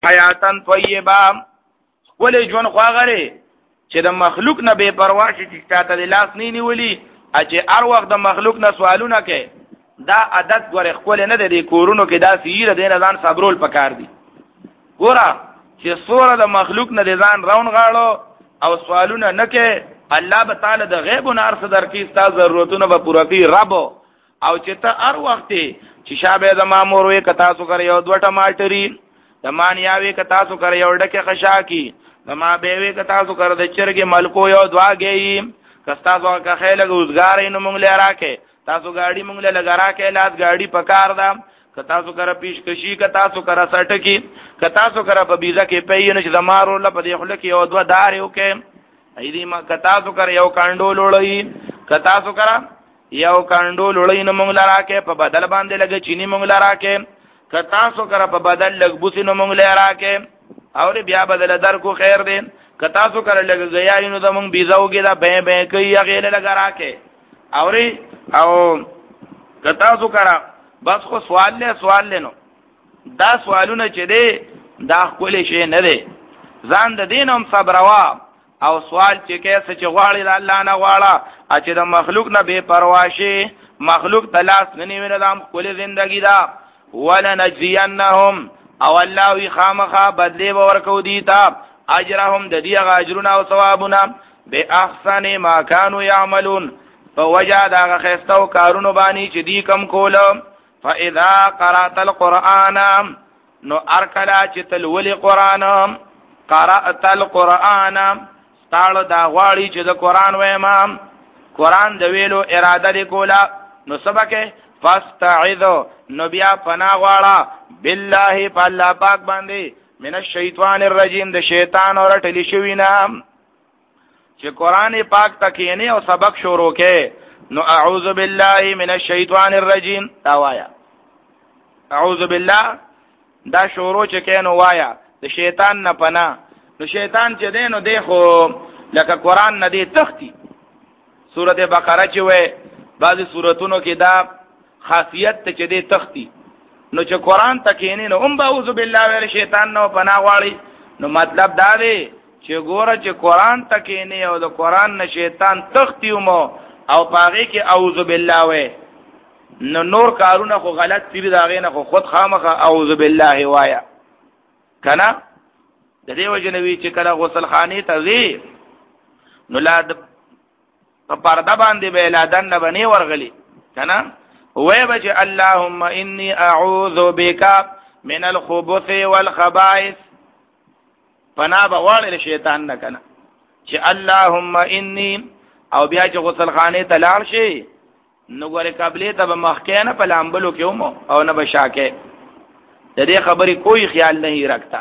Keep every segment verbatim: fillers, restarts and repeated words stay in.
حیاتن طیبه ولې ژوند خواغره چې د مخلوق نه بے پروا شي چې تاسو د لاس نه نیولي چې هر وخت د مخلوق نه سوالونه کوي دا عادت غره خپل نه د کورونو کې دا سیره دین ځان صبرول پکار دي ګوره چې سوره د مخلوق نه ځان راون غاړو او سوالونه نه کوي الله تعالی د غیب و نار صدر کې ستاسو ضرورتونه به پوره کوي رب او چې ته هر وخت چې شابه د مامور وي کتا سو کر یو دوه ټماټري د مانیاوي کتا سو کر یو ډکه خشاکی دما بیوی که تاسو کر د چرګ ملکو یو دواګي کستا سو که خیله روزګار نو مونږ لرا کې تاسو گاڑی مونږ له لګرا کې لاس گاڑی پکار دا که تاسو کر پیشکشي که تاسو کر سټ کی که تاسو کر په بیزه کې پېینو چې زمارو ل په دې خله کې یو دوا دار یو کې ایدی ما که تاسو کر یو کاندو لړی که تاسو کر یو کاندو لړی نو مونږ لرا کې په بدل باندې لګ چینی مونږ لرا کې که تاسو کر په بدل لګ بوسي نو مونږ لرا کې اور بیا بدل در کو خیر دین کتا سو کر لګ گیا نو د مونږ بيزاوګه دا به به کوي غیر لگا راکه اور او کتا سو کرا بس خو سوال له سوال لنو دا سوالونه چې دی دا خپل شي نه دی ځان د دینم صبروا او سوال چې کیسه چې غواړي الله نه غواړه چې د مخلوق نه بے پروا شي مخلوق تلاش نه نیول د خپل ژوندۍ دا ولا نجزينهم او الله وی خامخا بدلی ورکو دیتا اجرهم د دې اجرونه او ثوابونه به احسن ما كانوا يعملون فوجد هغه خستو کارونو باندې چې دی کم کول فاذا قرات القران نو ارکلا چې تلول قران قرات القران ستاله دا غواړي چې د قران وېما قران د ویلو اراده وکولا نو سبکه فاستعذ نو بیا پناه غواړه بالله فالله پاک باندې من الشیطان الرجیم د شیطان اور ټلی شوی نام چې قران پاک تکینه او سبق شروع کې نو اعوذ بالله من الشیطان الرجیم دا وایا اعوذ بالله دا شروع چې کینو وایا د شیطان نه پناه نو شیطان چې دینو دی خو لکه قران نه دی تختی سورته بقره چې وې بعضی سوراتونو کې دا خاصیت ته چې دی تختی نو چې قران تکینه نو ام اعوذ بالله ویل شیطان نو پناه واړي نو مطلب دا دی چې ګوره چې قران تکینه او د قران نه شیطان تختیومو او پاره کې اعوذ بالله وې نو نور کارونه خو غلط تیر داغه نه خو خود خامخه اعوذ بالله وایا کنا د دې وجنوي چې کله غسل خانه ته ځي نو لاد په پرده باندې به لادن نه بني ورغلي کنا وای بچ اللهم انی اعوذ بک من الخبث والخبائث پنا به واړل شیطان نه کنه چې اللهم انی او بیا چې غسل خانه ته لاړ شي نو ګوره قبله ته به مخکینه په لامبلو کې ومو او نه بشاکه د دې خبرې کوئی خیال نه رکھتا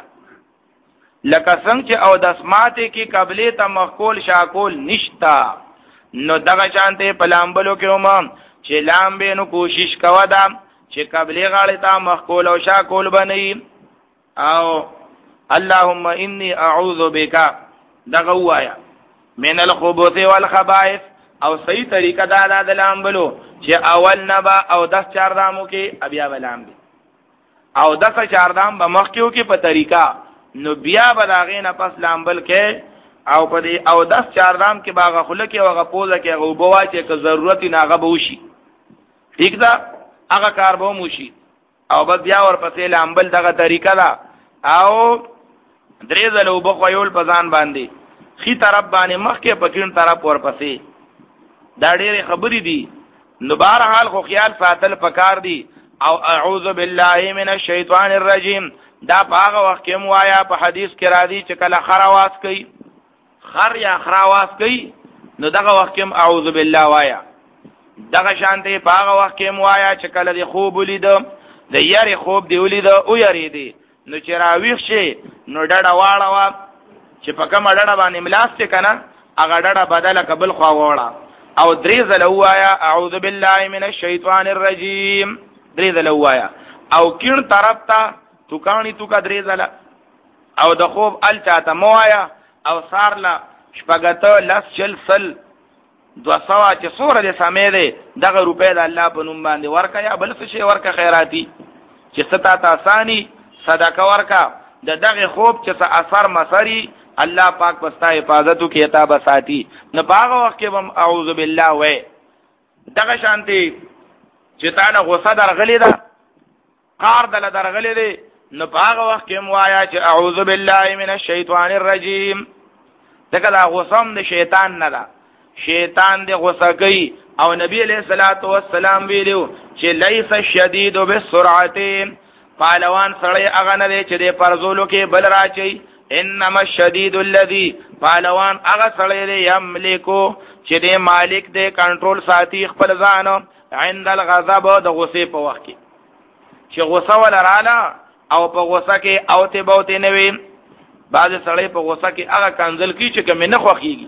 لکه څنګه چې او د اسماته کې قبله ته مخکول شاکول نشتا نو دغه شانته په لامبلو کې ومو چې لامبه نو کوشش کوا دا چې قبله غاړه ته مخکول او شاکول بنئ او اللهم انی اعوذ بک دغه وایا من الخبث والخبائث او صحیح طریقه دا د لامبلو چې اول نبا او دس چار دامو کې بیا بلام دي او دس چار دام به مخکیو کې په طریقه نو بیا بلاغې نه پس لامبل کې او په دې او دس چار دام کې باغه خله کې او غپوزه کې غوبوا چې که ضرورت نه غو بوشي ٹھیک ده هغه کار به موشي او بس بیا ورپسې لامبل دغه طریقه ده او درې زلو بخویول پزان باندې خي طرف باندې مخکې پکین طرف ورپسې دا ډېرې خبرې دي نو بهر حال خو خیال ساتل پکار دي او اعوذ بالله من الشیطان الرجیم دا په هغه وخت کې موایا په حدیث کې را دي چې کله خرواس کوي خر یا خرواس کوي نو دغه وخت کې اعوذ بالله وایا دغه شانته په هغه وخت کې موایا چې کله دی خوب ولید د یاري خوب دی ولید او یاري دی نو چې راویښ شي نو ډډه واړه وا چې په کومه ډډه باندې ملاسته کنه هغه ډډه بدله قبل خوا وړه او درې زله وایا اعوذ بالله من الشیطان الرجیم درې زله وایا او کین طرف ته تو کانی تو کا درې زله او د خوب ال چاته موایا او سارلا شپګته لاس چل سل دو سوا چې سوره دې سمې ده دغه روپې د الله په نوم باندې ورکا یا بل څه شی ورکا خیراتی چې ستا ته اسانی صدقه ورکا د دغه خوب چې څه اثر مسری الله پاک پستا حفاظتو کې تا بساتی نه باغ وخت کې هم اعوذ بالله وای دغه شانتي چې تعالی غصه درغلی ده قار دل درغلی دی نو باغ وخت کې موایا چې اعوذ بالله من الشیطان الرجیم دغه دا غصم د شیطان نه ده شیطان دی غصه کوي او نبی علیہ الصلوۃ والسلام ویلو چې لیس الشدید بالسرعه پهلوان سړی هغه نه دی چې د پرزولو کې بل راچي انما الشدید الذي پهلوان هغه سړی دی یملکو چې د مالک دی کنټرول ساتي خپل ځان عند الغضب د غصه په وخت کې چې غصه ولراله او په غصه کې او ته بوته نه وي بعض سړی په غصه کې هغه کنزل کی چې کوم نه خوخيږي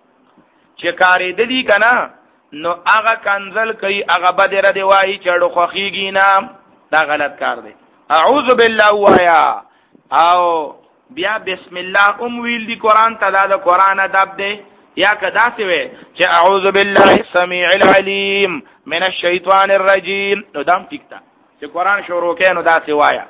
چې کارې د دې کنه نو هغه کنزل کوي هغه بدره دی وایي چې خوخيږي نه دا غلط کار دی اعوذ بالله وایا او بیا بسم الله ام ویل دی قران ته دا د قران ادب دی یا کدا سی وی چې اعوذ بالله السميع العليم من الشيطان الرجيم نو دام ټیکتا چې قران شروع کین نو دا سی وایا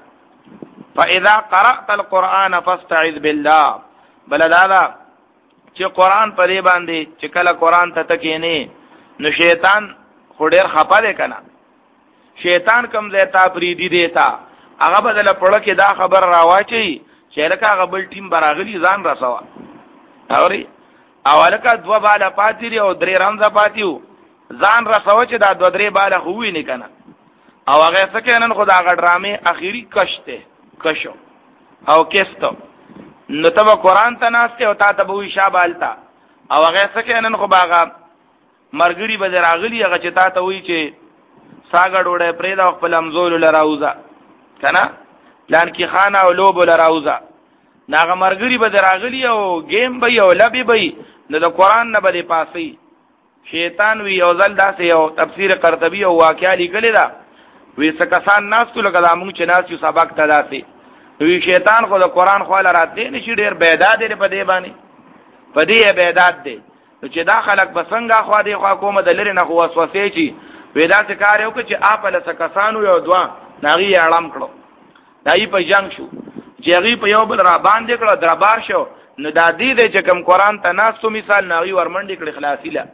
فاذا قرات القران فاستعذ بالله بل دا چې قران پرې باندې چې کله قران ته تکینه نو شیطان خډیر خپه ده کنه شیطان کم زیتا پریدي دیتا هغه بدل پړه کې دا خبر راواچي چې لکه هغه بل ټیم براغلی ځان رسوا اوري اولکه دوا بالا پاتې او درې رمزه پاتیو ځان رسوا چې دا دو درې بالا خوې نه کنه او هغه څنګه نن خدا هغه ډرامې اخیری کشته کشو او کېستو نو ته قرآن ته ناشته او تا ته وې شابالتا او هغه څنګه نن خو باغه مرګري به راغلی هغه چې تا ته وې چې ساګړ وړه پرې دا خپل امزول لراوزا کنه پلان کې خانه او لوب لراوزا ناغه مرګري به راغلی او گیم به او لبي به نو د قرآن نه به پاسي شیطان وی او زل داسې او تفسیر قرطبي او واقعي لیکل دا وی سکسان ناس تو لګا موږ چې ناس یو سبق ته داسې وی شیطان خو د قرآن خو لرات دی نشي ډیر بیداد دی په دی باندې په دی بیداد دی چې دا خلک بسنګه خو دی خو کومه د لری نه خو وسوسه چی ودا څه کار یو چې اپل سکسانو یو دوا ناغي اړم کړو دای په جنگ شو چې هغه په یو بل را باندې کړو دربار شو نو دا دی چې کوم قرآن ته ناس تو مثال ناغي ورمنډي کړي خلاصي لا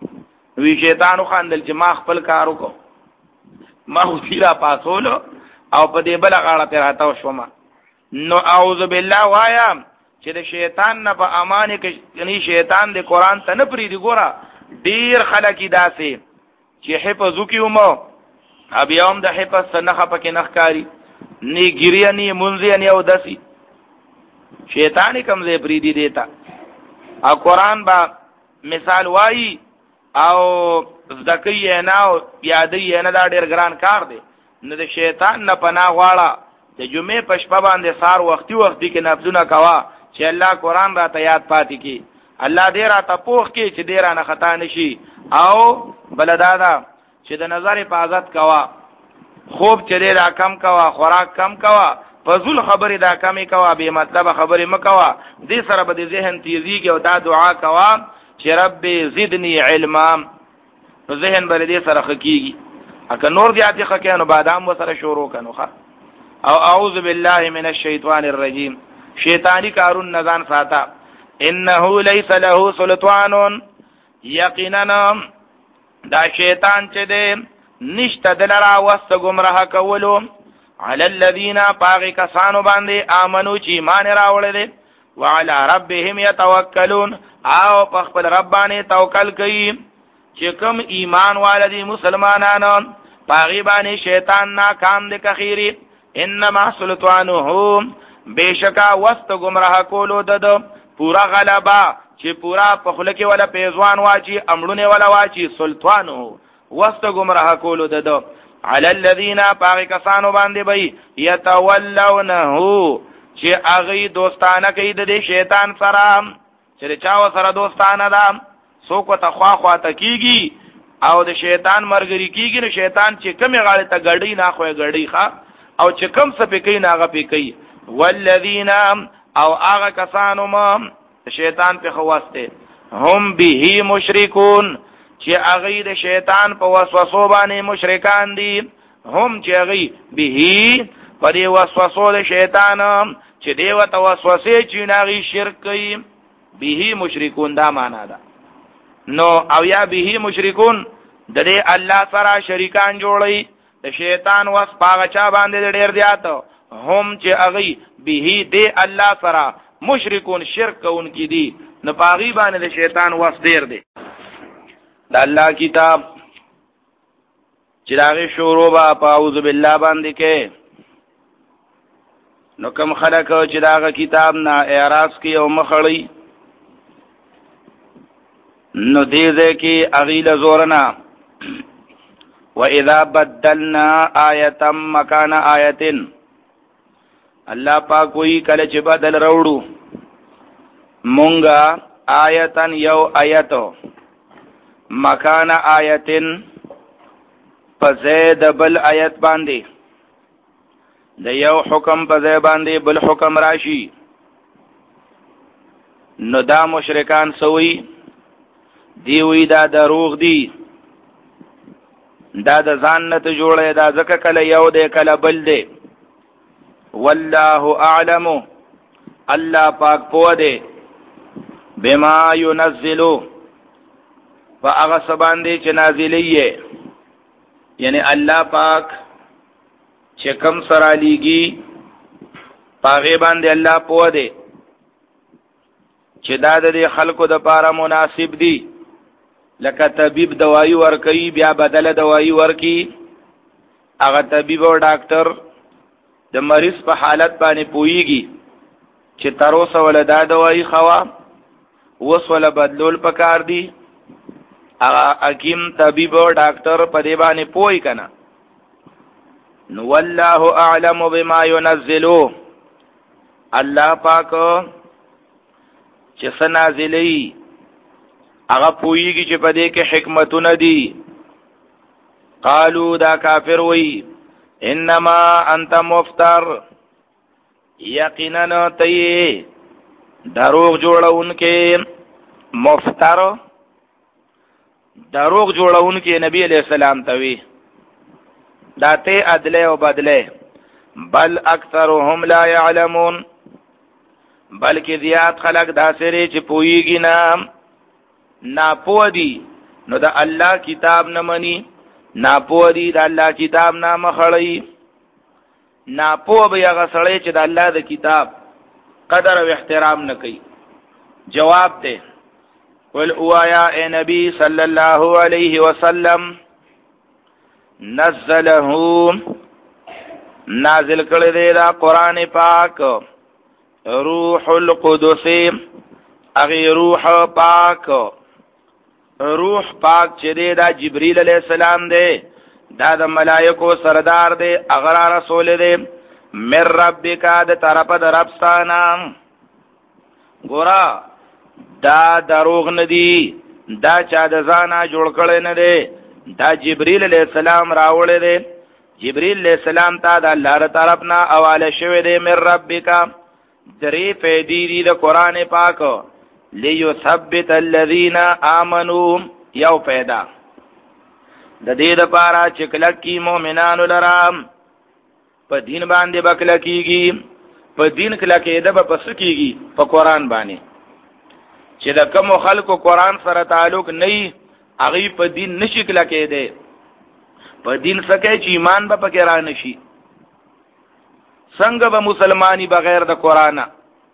وی شیطان خو اندل چې ما خپل کار وکړو ما وسیلا پاسولو او په دې بل غاړه ته راته شوم نو اعوذ بالله وایا چې د شیطان نه په امان کې یعنی شیطان د قرآن ته نه پری دی ګوره ډیر خلک داسې چې حفظ وکيومو بیا هم د حفظ سنخه پکې نخکاری نی ګریه نی منځي نی او دسی شیطان کم زې پری دی دیتا او قرآن با مثال وای او ذکیه نه او یادې نه دا ډیر ګران کار دی نو د شیطان نه پناه غواړه د جمعې پښپا باندې سار وختي وختي کې نفذونه کوا چې الله قرآن را ته یاد پاتې کی الله دې را ته پوښ کی چې دې را نه خطا نشي او بلدادا چې د نظر حفاظت کوا خوب چې دې را کم کوا خوراک کم کوا فضل خبره دا کمی کوا به مطلب خبره مکوا دې سره به ذهن تیزی کې او دا دعا کوا چې رب زدنی علما ذهن بل دې سره خکېږي اګه نور دې اته خکې نو بادام وسره شروع کنو ښه او اعوذ بالله من الشیطان الرجیم شیطانی کارون نزان ساتا انه ليس له سلطان یقینا دا شیطان چې دې نشته دلرا وست گمراه کولو علی الذین باغی کسانو باندې امنو چې ایمان راوړل وعلى ربهم يتوکلون او په خپل رب باندې توکل کوي چې کوم ایمان والدي مسلمانانو باغی باندې شیطان ناکام دي کخیری انما سلطانه بیشکا وست گمراه کولو دد پورا غلبا چې پورا په خلک ولا پیزوان واچی امړونه ولا واچی سلطانه وست گمراه کولو دد علی الذین باغی کسانو باندې بی یتولونه چې اغي دوستانه کوي د شیطان سره چې چاو سره دوستانه ده څوک ته خوا خوا تکیږي او د شیطان مرګري کیږي نو شیطان چې کمی غاړه ته غړی نه خوې غړی ښا او چې کم څه پکې نه هغه پکې والذین او هغه کسانو ما شیطان په خواسته هم به مشرکون چې هغه د شیطان په وسوسو باندې مشرکان دي هم چې هغه به په دې وسوسو د شیطان چې دی وته وسوسه چې ناغي شرک کوي به مشرکون دا معنا ده. نو او یا به مشرکون د دې الله سره شریکان جوړي د شیطان وس پاغه چا باندې ډیر زیات هم چې اغي به دې الله سره مشرکون شرک کوونکی دي نو پاغي باندې د شیطان وس ډیر دی. د الله کتاب چې داغه شروع با اعوذ بالله باندې کې نو کوم خلک چې داغه کتاب نه اعراض کوي او مخړی نو دې ځکه اغیل زورنا واذا بدلنا آیه مکان آیه الله پاک وی کله چې بدل راوړو مونږه آیتن یو آیتو مکان آیتن پزید بل آیت باندې د یو حکم پزید باندې بل حکم راشي نو دا مشرکان سوی دی وی دا دروغ دی دا د ځان نه ته جوړه دا ځکه کله یو دی کله بل دی والله اعلم الله پاک پوه دی بما ينزلو فاغه سباندې چې نازلې یعنی الله پاک چې کم سره لیږي پاغه باندې الله پوه دی چې دا د خلکو د پاره مناسب دی لکه طبيب دوايي ورکي بیا بدله دوايي ورکي هغه طبيب او ډاکټر د مریض په حالت باندې پويږي چې تر اوسه ولدا دوايي خوا وس ولا بدلول پکار دی هغه حکیم طبيب او ډاکټر په دې باندې پوي کنه نو والله اعلم بما ينزلوا الله پاک چې سنازلې هغه پويږي چې په دې کې حکمتونه دي. قالو دا کافر وی انما انت مفتر یقینا تی دروغ جوړونکې مفتر دروغ جوړونکې نبی علیہ السلام ته وی دا ته عدله او بدله بل اکثرهم لا يعلمون بلکې زیات خلق دا سره چې پويږي نه ناپوه دي نو د الله کتاب نه مني ناپوه دي د الله کتاب نه مخړی ناپوه به هغه سړی چې د الله د کتاب قدر او احترام نه کوي. جواب ده قل اوایا اے نبی صلی الله علیه وسلم نزله نازل کړی دی دا قران پاک روح القدس اغه روح پاک روح پاک چې دی دا جبرئیل علیہ السلام دی دا د ملائکو سردار دی اغه رسول دی من ربک د طرف د رب ستانه ګورا دا دروغ نه دی دا چا د ځانه جوړ کړي نه دی دا جبرئیل علیہ السلام راوړی دی جبرئیل علیہ السلام ته د الله تر طرف نه حواله شوی دی من ربک درې فیدی دی د قران پاک ليثبت الذين امنوا یو پیدا د دې لپاره چې کله کې مؤمنانو لرام په دین باندې بکله کیږي په دین کله کې د په پس کیږي په قران باندې چې د کوم خلکو قران سره تعلق نه هغه په دین نشي کله کې دی په دین سکه چې ایمان به پکې را نشي څنګه به مسلمانی بغیر د قران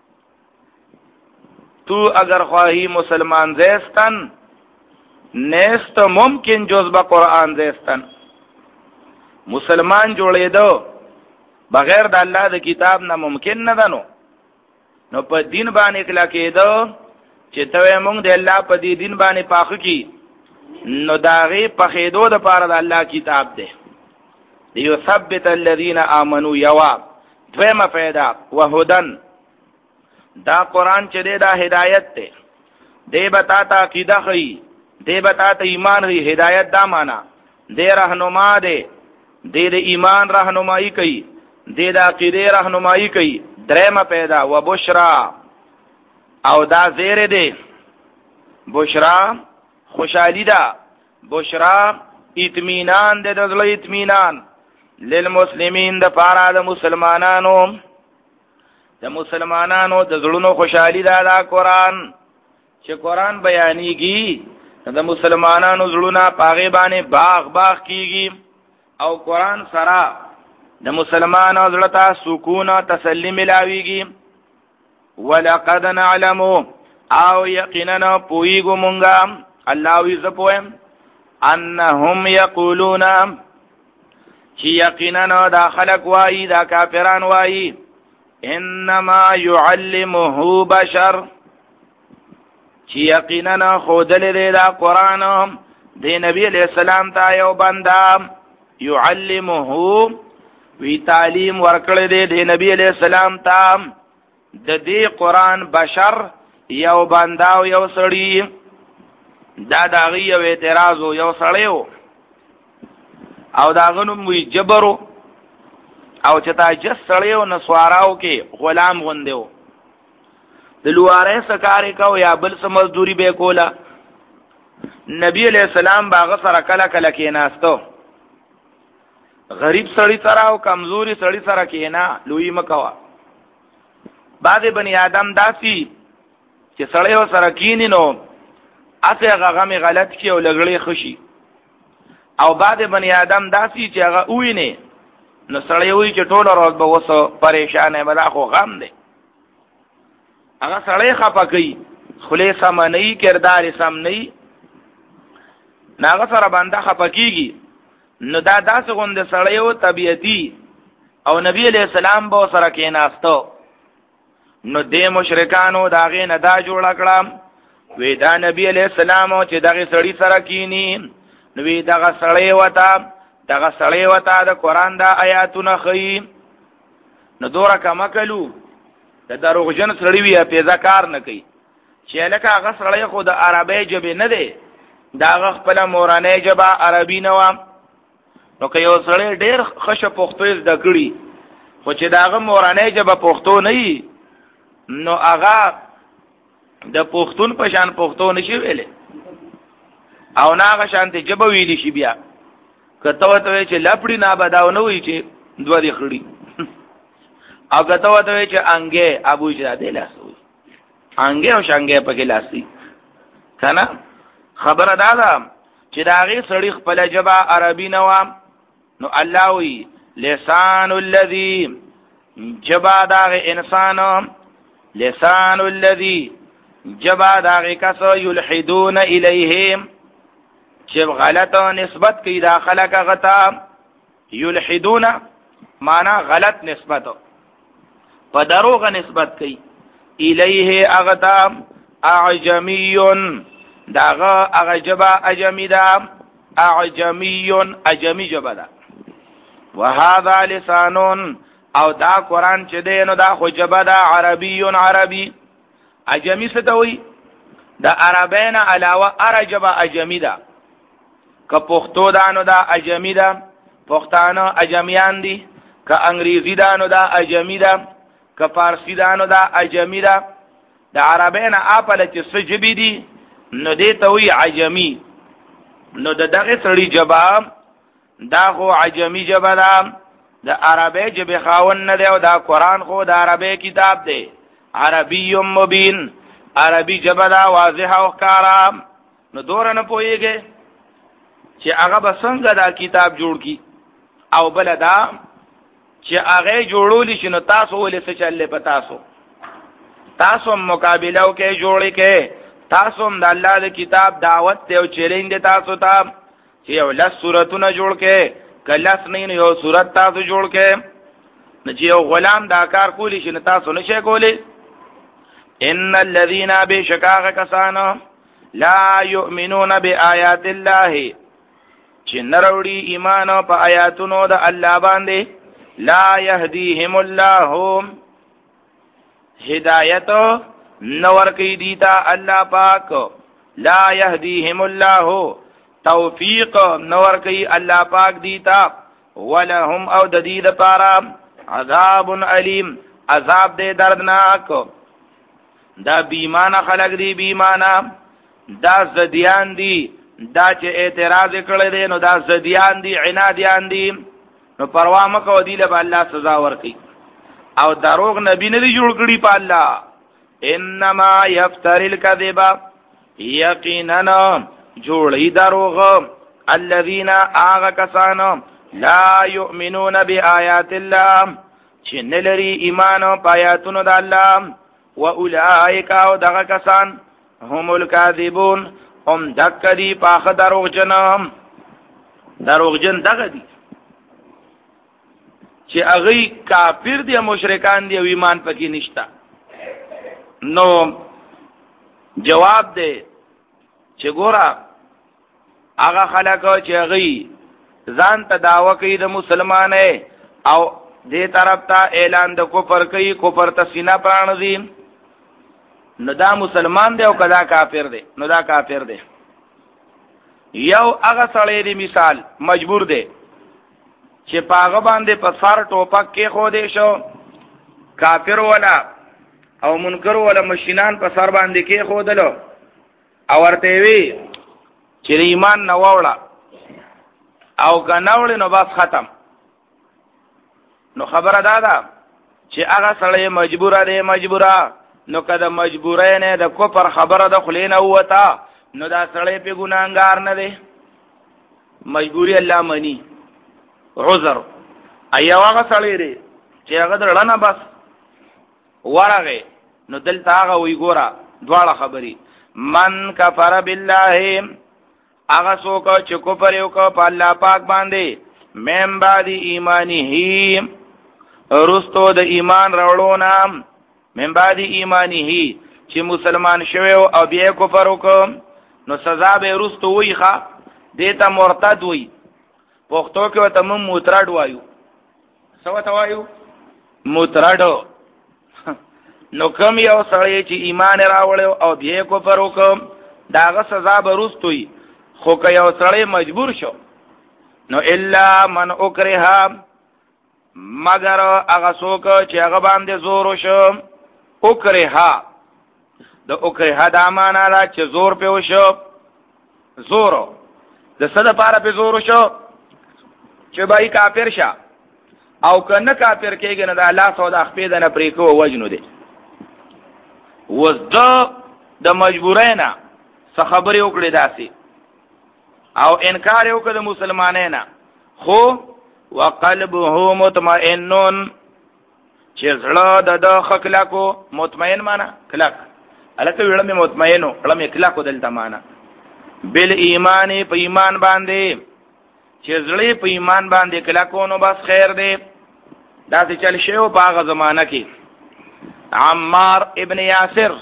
تو اگر خواهی مسلمان زیستن نیست ممکن جز با قرآن زیستن مسلمان جوړېدو بغیر د الله د کتاب نه ممکن نه ده نو نو په دین باندې کلا کېدو چې ته موږ د الله په دې دین باندې پاخو کی نو داغه په خېدو د پاره د الله کتاب ده دیو ثبت الذين امنوا یوا دویمه فائدہ وهدن دا قران چې دی دا هدایت ته دی بتا تا عقیده خي دی بتا ته ایمان هي هدایت دا معنا دی راهنما دی دی د ایمان راهنمایي کوي دی د عقیده راهنمایي کوي درېمه پیدا و بشرا او دا زیر دی بشرا خوشحالی دا بشرا اطمینان دی د زړه اطمینان للمسلمین د پاره د مسلمانانو د مسلمانانو د زړونو خوشحالي دا دا قرآن چې قرآن بیانېږي د مسلمانانو زړونه پاغه باندې باغ باغ کیږي او قرآن سره د مسلمانانو زړه ته سکون او تسلی ملاويږي. ولقد نعلم او یقینا پویګو مونږه الله وی زپویم انهم یقولون چې یقینا دا خلق وایي دا کافران وایي انما يعلمه بشر چې یقینا خودل دې دا قرآن دې نبی علیہ السلام ته یو بندا يعلمه وی تعلیم ورکړې دې دې نبی علیہ السلام ته د دې قرآن بشر یو بندا او یو سړی. دا داغي یو اعتراض یو سړیو او داغنو وی جبرو او چې تا جس سړیو نسواراو کې غلام غوندیو د لواره سکارې کو یا بل څه مزدوري به کولا. نبی علیہ السلام باغ سره کله کله کې ناستو غریب سړی سره او کمزوري سړی سره کې نه لوی مکوا. بعض بنی آدم داسي چې سړیو سره کینی نو اته غغمه غلط کی او لګړې خوشي او بعد بنی آدم داسي چې هغه ویني نو سړی وی چې ټول ورځ به وسو پریشانه بلا خو غم دی. هغه سړی خپه کوي خله سم نه کردار سم نه ناغه سره باندې خپه کیږي. نو دا داس غوند سړی او طبيعتي او نبی علیہ السلام به سره کې ناستو نو دې مشرکانو داغه نه دا جوړ کړم وی دا نبی علیہ السلام چې دغه سړی سره کینی نو وی دغه سړی وتا دغه سړی وتا د قران دا آیاتونه خې نو دوره کما کلو د دروغجن سړی وی په ذکر نه کوي چې لکه هغه سړی خو د عربی ژبه نه دی دا خپل مورانه ژبه عربي نه و. نو که یو سړی ډیر خشه پښتو زده کړي خو چې داغه مورانه ژبه پښتو نه وي نو هغه د پښتون په شان پښتو نشي ویلې او ناغه شانته جبه ویلی شي. بیا کته وته چې لپړی نه بداو نه وی چې دوه دی خړی او کته وته چې انګه ابو جاده لاسوي انګه او شانګه په کې لاسي کنه. خبره دا ده چې داغه سړی خپل جبه عربي نه و نو الله وی لسان الذی جبا داغه انسان لسان الذی جبا داغه کس یلحدون الیهم چې غلط نسبت کوي دا خلق غتا یلحدون معنا غلط نسبت په دروغ نسبت کوي الیه اغتا اعجمی داغه اعجبا اجمی دا اعجمی اجمی جبا دا وهذا لسان او دا قرآن چې دی نو دا خو جبا دا عربی عربی. اجمی ستوي دا عربین علاوه ارجبا اجمی دا که پښتو دا نو دا اجمی دا پښتانه اجمیان دي که انګریزی دا نو دا اجمی دا که فارسی دا نو دا اجمی دا. دا عربین اپل چې سجبی دي نو دې توي عجمی. نو د دغه سړي جبا دا خو عجمی جبا دا د عربی جبه خاون نه دی او دا قرآن خو د عربی کتاب دی عربی مبین عربی جبه دا واضح او ښکارا. نو دور نه پويږي چې هغه بسنګ دا کتاب جوړ کی او بل دا چې هغه جوړول شي نو تاسو ولې څه چلې پتا تاسو تاسو مقابله وکي جوړې کې تاسو د الله د کتاب دعوت ته او چیلنج تاسو ته چې یو لس سورتونه جوړ کې کلاس نه یو سورت تاسو جوړ کې نو چې یو غلام دا کار کولی شي نو تاسو نشئ کولی. ان الذين بشکاغ کسانو لا يؤمنون بآيات الله چې نروړي ایمان په آیاتونو د الله باندې لا يهديهم الله هدایت نور کوي دیتا الله پاک لا يهديهم الله توفیق نور کوي الله پاک دیتا ولهم او د دې لپاره عذاب علیم عذاب دې دردناک. دا بیمانه خلق دی بیمانه دا زدیان دی دا چې اعتراض کړی دی نو دا زدیان دی عنادیان دی نو پروا مکو دی له الله سزا ورکي. او دروغ نبی نه دی جوړ کړی په الله. انما یفتری الکذب یقینا جوړی دروغ الذین آغا کسانو لا یؤمنون بآیات الله چې نلري ایمان په آیاتونو د الله. و اولئک او دغه کسان هم الکاذبون هم دک دی پاخه دروغجن. دروغجن دغه دی چې هغه کافر دي مشرکان دي او ایمان پکې نشتا. نو جواب دی چې ګوره هغه خلک چې هغه ځان ته دعوه کوي د مسلمانې او دې طرف ته اعلان د کفر کوي، کفر ته سینه پران دي، نو دا مسلمان دی او کدا کافر دی؟ نو دا کافر دی. یو هغه سړی دی مثال مجبور دی چې پاغه باندې په سر ټوپک کې خو دې شو، کافر ولا او منکر ولا مشینان په سر باندې کې خو دلو او ورته وی چې ایمان نه ووړه او کناوړ نو بس ختم. نو خبره دادا چې هغه سړی مجبور دی مجبوره نو کده مجبوره نه د کفر خبره د خلینه وتا نو دا سړی په ګناګار نه دی. مجبوری الله منی عذر ایا هغه سړی دی چې هغه درلنه بس ورغه نو دلته هغه وی ګورا دواړه خبري. من کفر بالله هغه څوک چې کفر وکړ په الله پاک باندې من بعد ایمانه رستو د ایمان راوړو نام من بعد ایمانه چې مسلمان شوی او بیا کفر وکړ نو سزا به رستو وی ښا دیتا مرتد وی. پښتو کې وته مم متراد وایو. سو ته وایو متراد. نو کوم یو سړی چې ایمان راوړ او بیا کفر وکړ داغه سزا به رستوي. خو که یو سړی مجبور شو نو الا من اکرها مگر هغه څوک چې هغه باندې زور وشو. اکرها د اکرها د معنا دا چې زور په وشو. زور د څه لپاره په زور وشو چې بای کافر شه او کنه کافر کېږي نه د الله سودا خپې د نه پرې کو وجنو دي. وزد د مجبورینا څه خبرې وکړې داسي او انکار وکړ د مسلمانانو خو وقلبه مطمئنون چې زړه د د خلکو مطمئن معنا کلک الکه ویل مې مطمئنو کله مې کلکو دلته معنا بل ایمان په ایمان باندې چې زړه په ایمان باندې کلکو نو بس خیر دی. دا څه چل شیو په هغه زمانہ کې عمار ابن یاسر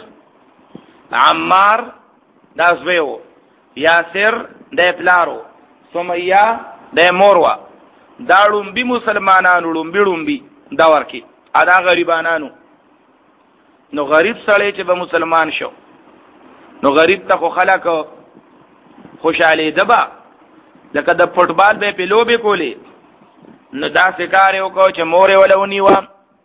عمار دا زویو یاسر د پلارو سمیہ د موروا دا لومبي مسلمانانو لومبي لومبي دا ورکی ادا غریبانانو. نو غریب سړی چې به مسلمان شو نو غریب ته خو خلک خوشاله دبا لکه د فوټبال به په لوبي کولی. نو دا سکار یو کو چې مور ولونی و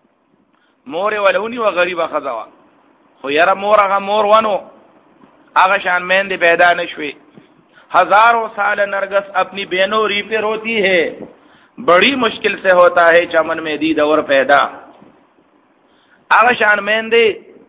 مور ولونی و غریبه خزوا خو یاره مور هغه مور ونو هغه شان مند پیدا نشوي. हजारों साल नरगस अपनी बहनों री पे रोती है, बड़ी मुश्किल से होता है चमन में दीद और पैदा. आगा शान मेंदे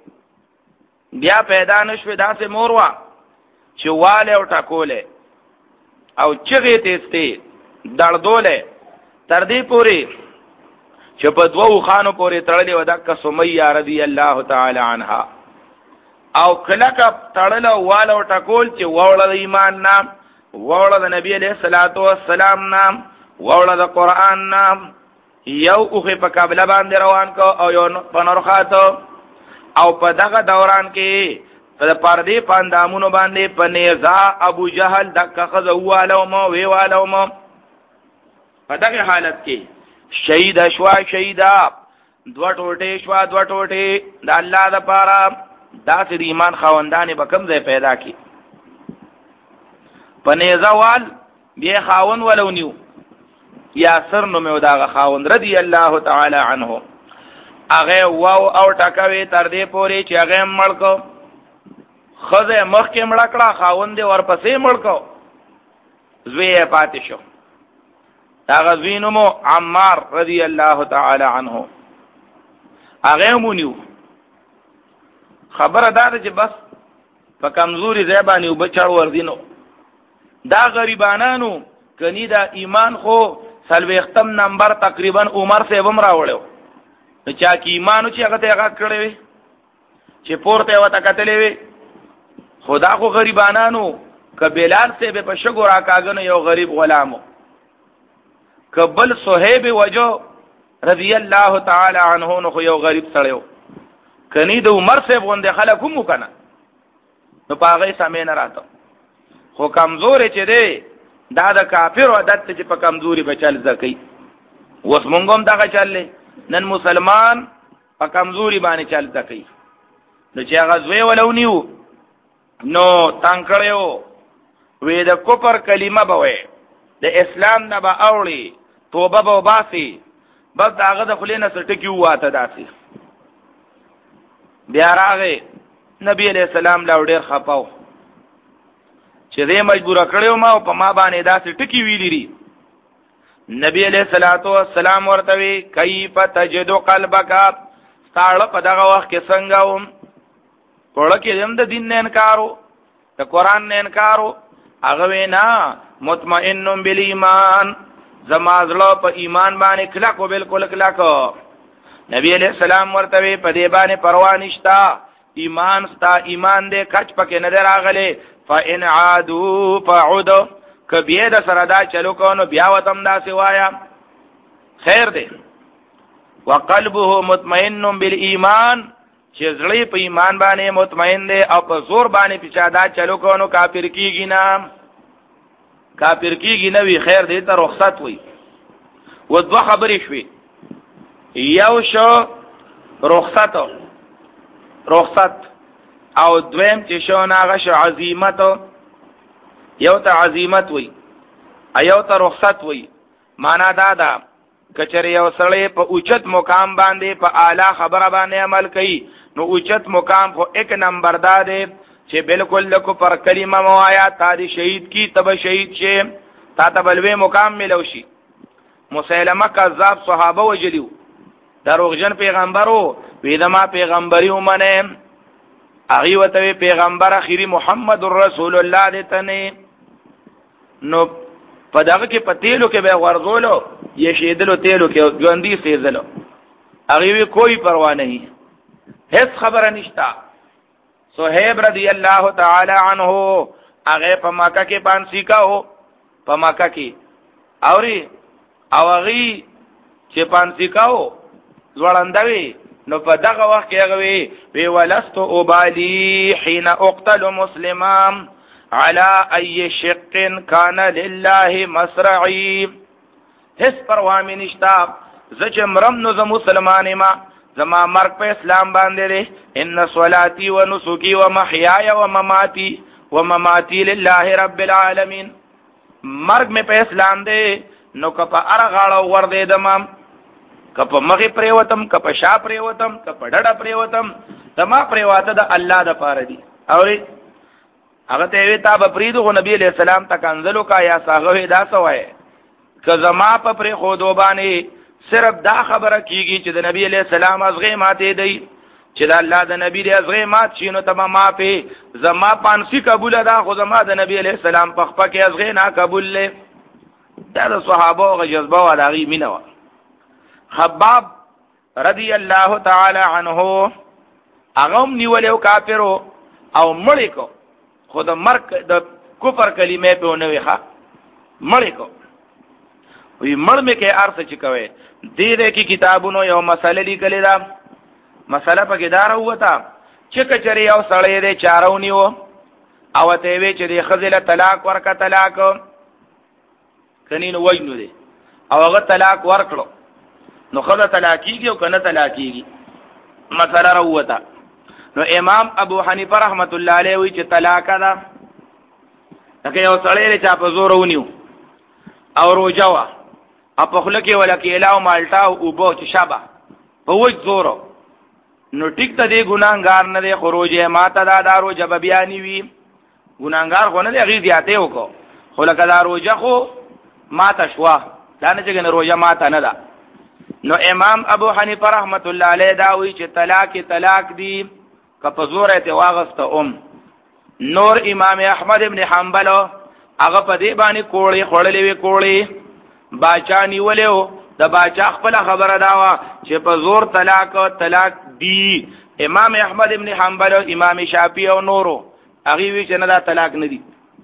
بیا پیدا نشوی داسې موروا چې واله او ټاکوله او چغې تېستې دړدوله تر دې پورې چې په دوو خانو پورې تړلې و دکه سمیه رضی الله تعالی عنها او کلک تړله واله او ټاکول چې ووړه د ایمان نام ووړه د نبی علیہ الصلوۃ والسلام نام ووړه د قران نام یو اوخه په قبله باندې روان کو او یو په نورخاتو او په دغه دوران کې په پردې پاندامونو باندې پنيزا ابو جهل دغه خزواله مو ویواله مو په دغه حالت کې شهید شوا شهیدا دو ټوټه شوا دو ټوټه د الله د پاره داسې ایمان خواندانې به کوم ځای پیدا کی پنيزا وال بیا خاون ولونیو یاسر نو مې دغه خاون رضی الله تعالی عنه هغه واو او ټکوي تر دې پوري چې هغه مړکو خزه مخ کې مړکړه خاوند ورپسې مړکو زوی پاتې شو هغه زینمو عمار رضی الله تعالی عنه هغه مونیو خبره دا ده چې بس په کمزوري ځای باندې وبچړ وردینو دا غریبانانو کني دا ایمان خو سلوختم نمبر تقریبا عمر سے بم راوړو نو چا کی ایمانو چې هغه ته هغه کړی وي چې پورته وته کتلې وي خدا خو غریبانانو کبلال سے به په شګو راکاګنو یو غریب غلامو کبل صہیب وجو رضی الله تعالی عنه نو یو غریب سړیو کني د عمر سے غونډه خلکو مو کنه نو پاغه سمې نه راته خو کمزورې چې دی دا د کافر عادت چې په کمزوري بچل زکی وس مونږ هم دا چللې نن مسلمان په کمزوري باندې چل زکی نو چې هغه زوی ولونیو نو تانکړیو وې د کفر کلمه به وې د اسلام نه به اوړي توبه به وباسي بس داغه د خلینو سټکی واته داسي بیا راغی نبی علیہ السلام لا ډیر خپاو چې دې مجبور کړو ما په ما باندې داسې ټکی ویلې لري نبی علیہ الصلوۃ والسلام ورته وی کیف تجد قلبک ستاړه په دغه وخت کې څنګه وم پړه کې هم د دین نه انکارو د قران نه انکارو هغه وینا مطمئن بالایمان زما زړه په ایمان باندې کلک او بالکل کلک نبی علیہ السلام ورته وی په دې باندې پروا نشتا ایمان ستا ایمان دې کچ پکې نه راغله فإن عادوا فعدوا کبیه د سره دا چلو کوو بیا وتم دا سوایا خیر دی وقلبه مطمئن بالایمان چې زړی په ایمان باندې مطمئن دی او په زور باندې پچا دا چلو کوو کافر کیږي نه کافر کیږي نه وی خیر دی ته رخصت وي و دوه خبرې شوي یو شو رخصت رخصت او دویم چې شو ناغه شو عزیمت یو ته عزیمت وي ایو ته رخصت وي معنا دا دا کچره یو سړی په اوچت مقام باندې په اعلی خبره باندې عمل کوي نو اوچت مقام خو ایک نمبر دا دی چې بالکل لکو پر کلمه موایا تا دی شهید کی تب شهید شه تا تبلوی مقام ملو شي مسیلمه کذاب صحابه وجلیو دروغجن پیغمبرو ویدما پیغمبری ومنه اغي وته پیغمبر اخیری محمد رسول الله دې تنه نو پدغه کې پتیلو کې به ورزولو یې شیدلو تیلو کې ژوندۍ سيزلو اغي وی کوئی پروا نه هیڅ خبره نشتا صہیب رضی الله تعالی عنہ هغه په مکه کې پانسی کاو په مکه کې اوري او اغي چې پانسی کاو زوړندوي نو په دغه وخت کې هغه وی وی ولست ابالي حين اقتل مسلما على اي شق كان لله مسرعي هیڅ پروا مې نشتا زچ مرم نو زم مسلمان ما زما مرګ په اسلام باندې لري ان صلاتي ونسكي ومحياي ومماتي ومماتي لله رب العالمين مرګ مې په اسلام دی نو کپا ارغاړو ور دې دمام کپ مغه پریوتم کپ شا پریوتم کپ ډډه پریوتم تما پریواته د الله د پاره دي اوري هغه ته وی تا به پریدو نبی علیہ السلام تک انزلو کا یا ساغه دا سوای ک زما په پری خودو باندې صرف دا خبره کیږي چې د نبی علیہ السلام ازغه ماته دی چې د الله د نبی د ازغه مات شینو تما ما په زما پانسی قبول دا خو زما د نبی علیہ السلام په خپل کې ازغه نه قبول له دا د صحابه او جذبه او داغي مينوا خباب رضی الله تعالی عنہ اغم نیولیو کافرو او مړیکو خود مرک د کفر کلمې په نوې ښه مړیکو وی مړ مې کې ارث چې کوي دې دې کې کتابونو یو مسله لیکلې ده مسله په کې دار وته چې کچري یو سړی دې چارونیو او ته وی چې دې خزله طلاق ورکا طلاق کنين وینو دې او هغه طلاق ورکړو نو خزه طلاقيږي او کنه طلاقيږي مسله راوته نو امام ابو حنیفه رحمت الله علیه وی چې طلاق ده لکه یو سړی چې په زور ونیو او روجوا په خله کې ولا کې الاو مالټا او بو چې شابه په وځ زور نو ټیک ته دی ګناګار نه دی خروجه ماته دا دارو جب بیانی وی ګناګار خو نه دی غي زیاته وکړو خو لکه دا روجه خو ماته شوا دا نه چې نه روجه ماته نه ده نو امام ابو حنیفه رحمت الله علیه دا وی چې طلاق طلاق دی کپ زور ته واغسته ام. نور امام احمد ابن حنبل هغه په دې باندې کوړې خړلې وی کوړې باچا نیولیو د باچا خپل خبره داوا چې په زور طلاق طلاق دی. امام احمد ابن حنبل او امام شافعی او نورو هغه وی چې نه دا طلاق نه دی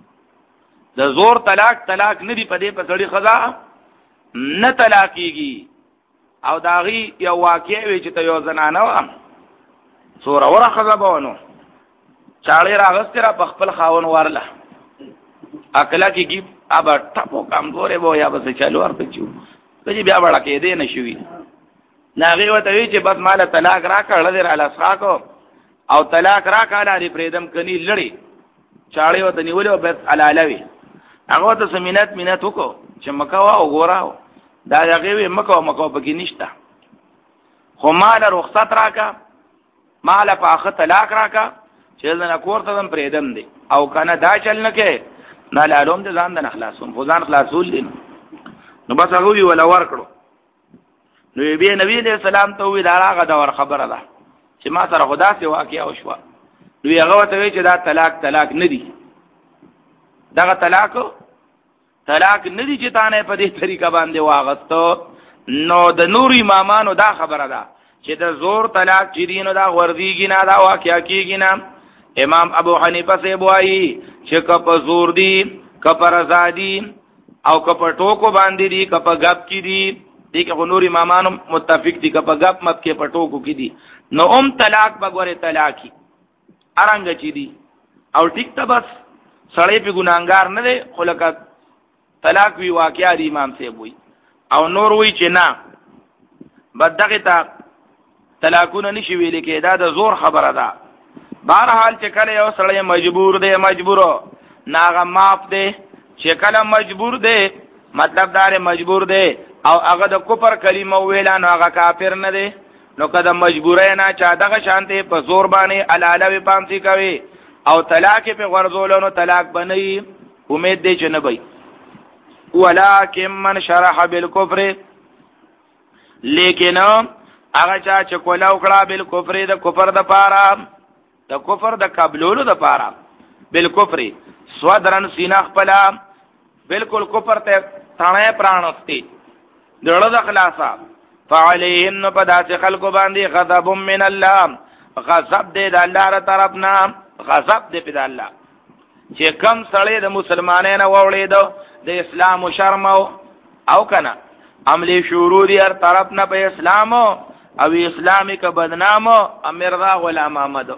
د زور طلاق طلاق نه دی په دې په سړي خزا نه طلاقيږي. او داغي یو واقع وی چې ته یو زنانه و سور اور خزا بونو چاړې راغستره په خپل خاون ورله اکلا کیږي ابا ټاپو کمزورې وو یا بس چالو ور پچو کله بیا وړه کې دې نشوي ناغي وته وی چې بس مال طلاق را کړل در علی اسحاق او طلاق را کړه لري پریدم کني لړی چاړې وته نیولې بس علالوي هغه ته سمینات مینات وکړو چې مکوا او ګوراو دا هغه وی مکو مکو پکې نشته خو مال رخصت راکا مال په اخ طلاق راکا چې نه کوړه دم پریدم دی او کنه دا چل نه کې نه لالوم دې ځان نه خلاصوم خو ځان خلاصول دي نو بس هغه وی ولا ور کړو. نو بیا نبی دې سلام ته وی دا راغه دا ور خبره ده چې ما سره خدا سي واقعیا وشو. نو هغه ته وی چې دا طلاق طلاق نه دی دا طلاق طلاق نه دی چې تانه په دې طریقه باندې واغستو. نو د نور امامانو دا خبره ده چې د زور طلاق چې دینو دا وردیږي نه دا واقعیا کیږي نه. امام ابو حنیفه سے بوایي چې کپ زور دی کپ رضا دی او کپ ټوکو باندې دی کپ غب کی دی دي کې نور امامانو متفق دي کپ غب مت کې پټوکو کی دی. نو ام طلاق بغوره طلاقی ارنګ چي دی او ټیک ته بس سړی په ګناګار نه دی خلک طلاق وی واقعیا دی امام سے وای او نور وی چې نه بدغه تا طلاقونه نشي ویل کې دا د زور خبره ده. بهرحال چې کله یو سړی مجبور دی مجبورو ناغه معاف دی چې کله مجبور دی مطلب دار مجبور دی او هغه د کفر کلمه ویلا نو هغه کافر نه دی. نو کله مجبورای نه چا دغه شانته په زور باندې علاله پانسی کوي او طلاق په غرضولونو طلاق بنئ امید دی چې نه وي. ولکن من شرح بالکفر لیکن هغه چا چې کولا وکړه بالکفر د کفر د پاره د کفر د قبلولو د پاره بالکفر صدرن سینه خپل بالکل کفر ته تانه پرانستی دړه د خلاصا فعليهن بدات خلق باندې غضب من الله غضب دې د الله تر طرفنا غضب دې په الله چې کم سړی د مسلمانانو وولید د اسلام او شرم او کنه عملی شروع دي هر طرفنا په اسلام او اسلامي کا بدنام امرضا غلام احمد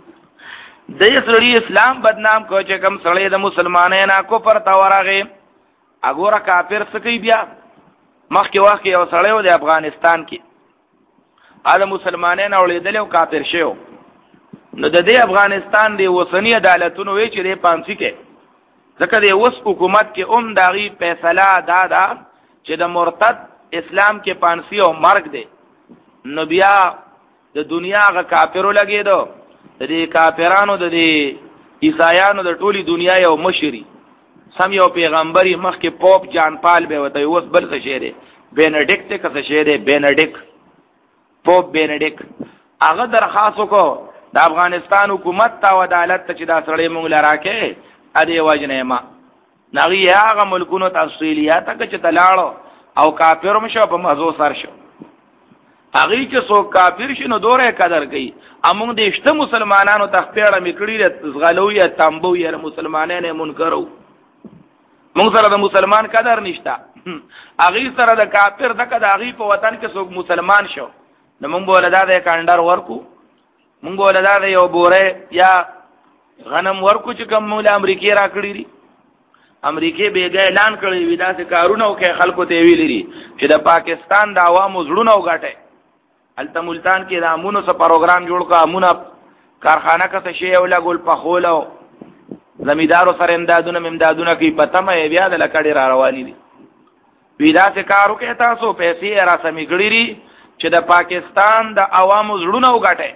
د اسلامي اسلام بدنام کو چې کم سړی د مسلمانانو کفر تا ورغه اګوره کافر سکی بیا مخکې وخت یو سړی د افغانستان کې اله مسلمانانو ولیدل او کافر شو. نو د دې افغانستان دی وسنی عدالتونو وی چې د پانسی کې ځکه د اوس حکومت کې اوم داغي فیصله دادا چې د مرتد اسلام کې پانسی او مرګ دی. نو بیا د دنیا غ کافرو لګیدو د دې کافرانو د دې عیسایانو د ټولي دنیا یو مشری سم یو پیغمبري مخکې پوپ جان پال به وته اوس بل څه شه دی بینډیکټ څه څه شه دی بینډیک پوپ بینډیک هغه درخواست وکړو د افغانستان حکومت ته عدالت ته چې دا سړی مونږ لراکې ا دې وجنه ما نغي هغه ملکونو ته استرالیا ته چې تلاړو او کافر مشو په مزو سر شو هغه چې سو کافر شنو دوره قدر کوي امون د اشته مسلمانانو تخپیړه میکړي زغلویه تنبویه مسلمانانه منکرو مونږ سره د مسلمان قدر نشتا هغه سره د کافر دغه د هغه په وطن کې څوک مسلمان شو نو مونږ بولدا د کاندار ورکو مونږ بولدا د یو بوره یا غنم ورکو چې کوم مولا امریکای را کړی دي امریکای بیګا اعلان کړی وی دا څه کارونه وکي خلکو ته ویلي چې د پاکستان د عوامو زړونه وګټه الته ملتان کې د امونو سره پروګرام جوړ کا امونه کارخانه کا څه شی ولا ګول په خولو زمیدارو سره امدادونه امدادونه کوي پته مې بیا د لکړی را رواني دي وی دا څه کارو کې تاسو پیسې را سمې کړی چې د پاکستان د عوامو زړونه وګټه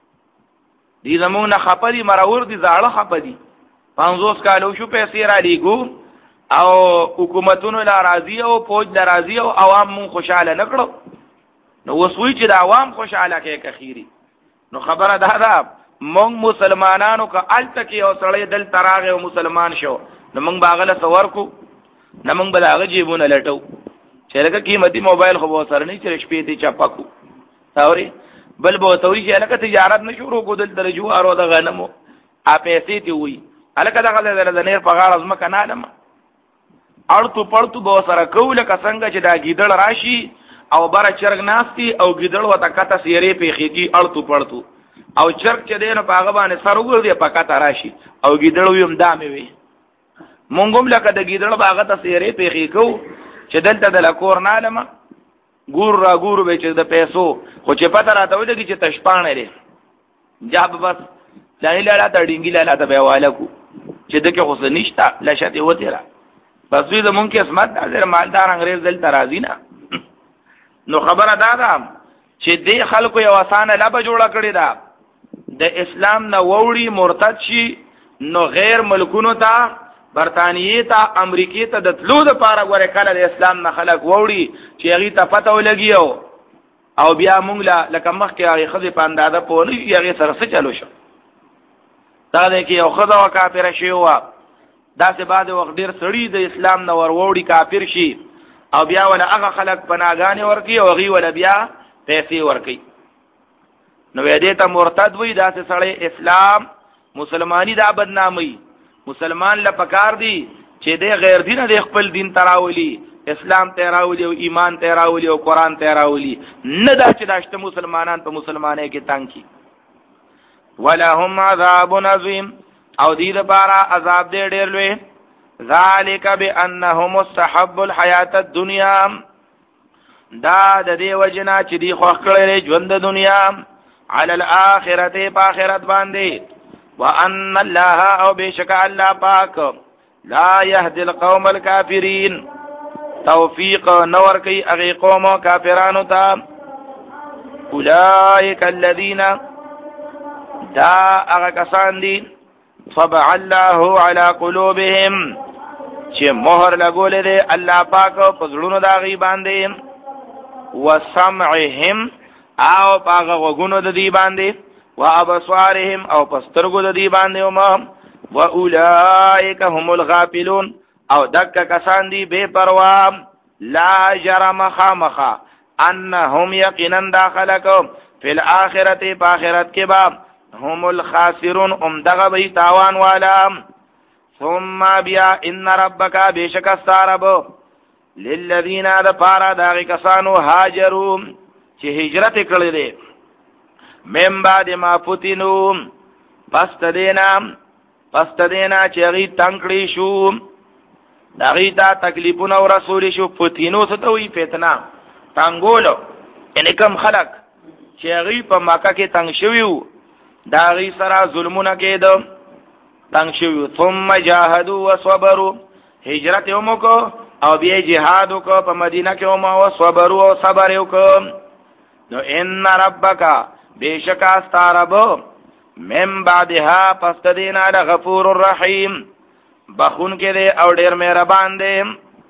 دي زمونه خپري مرور دي زاړه خپدي پنځوس کالو شو پیسې را لګو او حکومتونو لا راضي او فوج لا راضي او عوام مون خوشاله نکړو نو وسوي چې د عوام خوشاله کې کخيري نو خبره ده ده مونږ مسلمانانو کا الته کې او سړی دل تراغه او مسلمان شو نو مونږ باغله سوار کو نو مونږ بلاغه جیبونه لټو چې لکه قیمتي موبایل خو به سره نه چې شپې ته چپاکو تاوري بل به توي چې لکه تجارت نشورو کو دل درجو ارو د غنمو ا پیسې تی وي الکه دغه د نیر په غاړه زما کنه دم اړتو پړتو به سره کوله څنګه چې دا گیدړ راشي او بار چرګ ناشتي او گیدړ وته کته سیری پیخي کی اړتو پړتو او چرګ چې دین په هغه باندې سر وګور دی پکاته راشي او گیدړ ویم دامه وي مونږ هم لکه د گیدړ باغه ته سیری پیخي کو چې دلته د لکور نه لمه ګور را ګور به چې د پیسو خو چې پته راته ولګي چې تشپانه لري جاب بس ځای لاله ته ډینګی لاله ته بهواله کو چې دغه خو نشتا لشته وته را بس دوی د مونږ کې اسمت حاضر مالدار انګريز دل ترازی نه نو خبره دا ده چې دې خلکو یو اسانه لبه جوړه کړی دا د اسلام نه ووري مرتد شي نو غیر ملکونو ته برتانیې ته امریکای ته د تلو د پاره غوړې کله د اسلام نه خلک ووري چې هغه ته پته ولګیو او بیا مونږ لا لکه مخکې هغه خزه په اندازه پونه هغه سره څه چلو شو دا د کې یو خزه او کافر شي وا دا څه بعد وخت ډیر سړی د اسلام نه ور ووري کافر شي او بیا ولا هغه خلک پناګانی ورکی او غي ولا بیا پیسې ورکی نو دې ته مرتد وای دا څه سړی اسلام مسلمانی دا بدنامي مسلمان له پکار دی چې د غیر دین د خپل دین تراولی اسلام تراولی او ایمان تراولی او قران تراولی نه دا چې داشته مسلمانان په مسلمانۍ کې تنګ کی ولهم عذاب عظیم او دې لپاره عذاب دې ډېر لوی ذالک بانهم مستحب الحیات الدنیا دا د دې وجنا چې دی خو کړل ژوند د دنیا علی الاخرته په آخرت باندې وان الله او بشک الله پاک لا يهدي القوم الكافرين توفیق نور کوي هغه قوم کافرانو ته اولئک الذين دا هغه کسان دي طبع الله على قلوبهم چې مهر لګولې دي الله پاک په زړونو دا غي باندې وسمعهم او پاغه وګونو د دی باندې وابصارهم او پسترګو د دی باندې او واولائک هم الغافلون او دک کسان دی بے پروا لا جرم خامخا انهم یقینا داخلکم فی الاخرته په آخرت کې با هم الخاسرون ام دغه وی تاوان والا ثم بیا ان ربک بشک استرب للذین ذپارا داغی کسانو هاجروا چې هجرت کړی دي من بعد ما فتنو پس تدینا پس تدینا چې غي تنکړی شو داغی تا تکلیفونه او رسول شو فتنو ستوي فتنه تنګولو ان کوم خلق چې غي په مکه کې تنگ شویو داغی سره ظلمونه کېدو تنگ شویو ثم جاهدوا وصبروا هجرت ومکو او بیا جهاد وکړه په مدینه کې او ما وصبروا او صبر وکړه نو ان ربک بیشک استرب من بعدها پس دینا لغفور الرحیم بخون کې دی او ډیر مهربان دی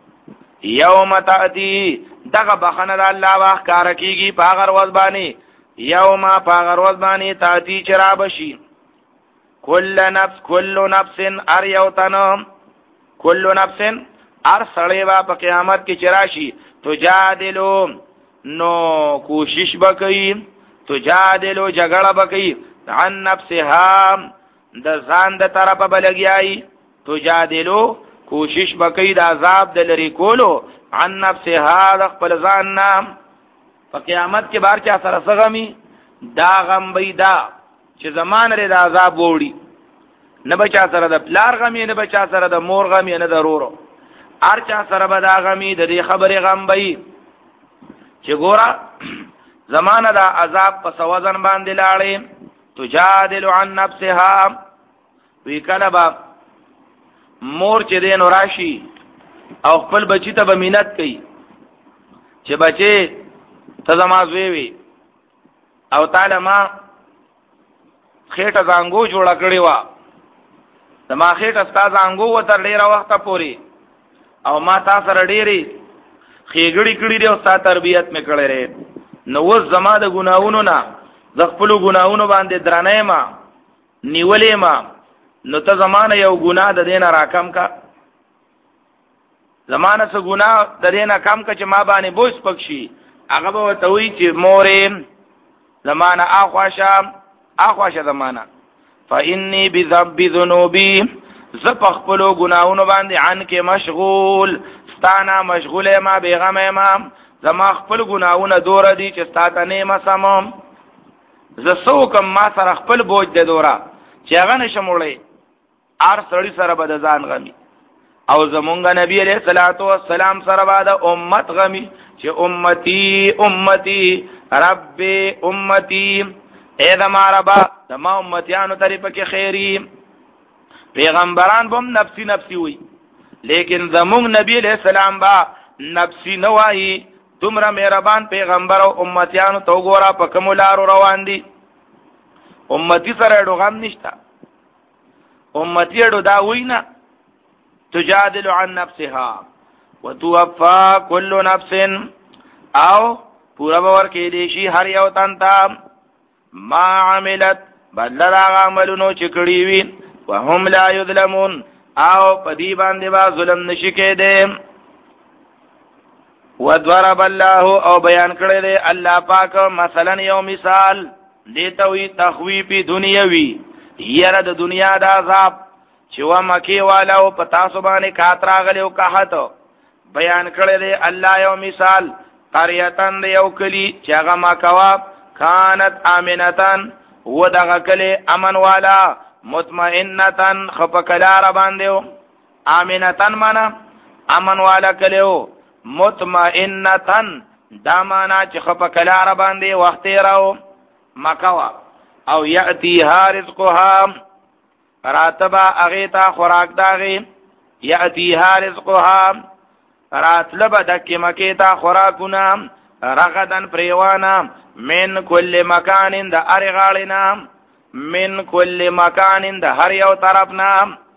یوم تاتی دغه بخنه د الله واخ کار کیږي پاغر ورځ باندې یوم پاغر ورځ باندې تاتی چرابشی کل نفس کل نفس ار یوتن کل نفس ار سړی وا په قیامت کې چراشی تجادلو نو کوشش وکړي تجادلو جګړه وکړي عن نفسها د ځان د طرفه بلګیای تجادلو کوشش وکړي د عذاب د لری کولو عن نفسها د خپل ځان نام په قیامت کې بار چا سره سغمی دا غم بیدا چې زمان لري د عذاب وړي نه بچا سره د پلار غمی نه بچا سره د مور غمی نه ضرورو ار چا سره به دا غمی د دې خبره غم بی چې ګورا زمانه دا عذاب په سوزن باندې لاړې تجادل عن نفسها وی کلبا مور چې دین راشي او خپل بچی ته به مینت کوي چې بچي ته زما زوی وي او تعالی ما خېټه زنګو جوړه کړې و زما خېټه ستا زنګو وتر ډیره وخت پوري او ما تاسو سره ډېری خېګړی کړي دی او ستا تربيت مې کړې نو وز زما د ګناونو نه ز خپل ګناونو باندې درنه ما نیولې ما نو ته زمانه یو ګناه د دینه راکم کا زمانه څه ګناه د دینه کم کا چې ما باندې بوج پکشي هغه به ته وی چې مورې زمانه اخواشه اخواشه زمانه فإني بذنب ذنوبي زپ خپلو گناہونو باندې عن کې مشغول ستانا مشغوله ما بیغم ما زما خپل گناہونه دور دي چې ستاته نه ما سمم ز سو کم ما سره خپل بوج د دورا چې هغه نشمولې ار سړی سره بد ځان غمي او زمونږ نبی عليه الصلاه والسلام سره بعد امت غمي چې امتي امتي رب امتي اے دما ربا دما امتیانو طریقه کې خیری پیغمبران بم نفسی نفسی وی لیکن زمونږ نبی علیہ السلام با نفسی نه وای تمره مهربان پیغمبر او امتیانو تو ګورا په کوم لارو روان دي امتی سره ډو غم نشتا امتی ډو دا وینا تجادل عن نفسها وتوفى كل نفس او پورا باور کې دي شي هر یو تنتا ما عملت بدل عملونو چکړی وی وهم لا یظلمون او پدی باندې با ظلم نشي کېده وضرب الله او بیان کړی دی الله پاک مثلا یو مثال دیته وی تخویف دنیوی یره د دنیا د عذاب چې وا مکی والا او پتا سو باندې کاترا غلو کاهته بیان کړی دی الله یو مثال قريهتن یو کلی چې هغه ما کوا كانت امنتن ودغه کلی امن والا مطمئنتن خفکلار باندې امنتن معنا امن والا کلیو مطمئنتن دا معنا چې خفکلار باندې وخت راو مکوا او یاتیها رزقها راتبا اغیتا خوراک داغي یاتیها رزقها راتلب دکی مکیتا خوراکونا رغدن پریوانا من کل مکان دا ارغالنا من کل مکان د هر یو طرفنا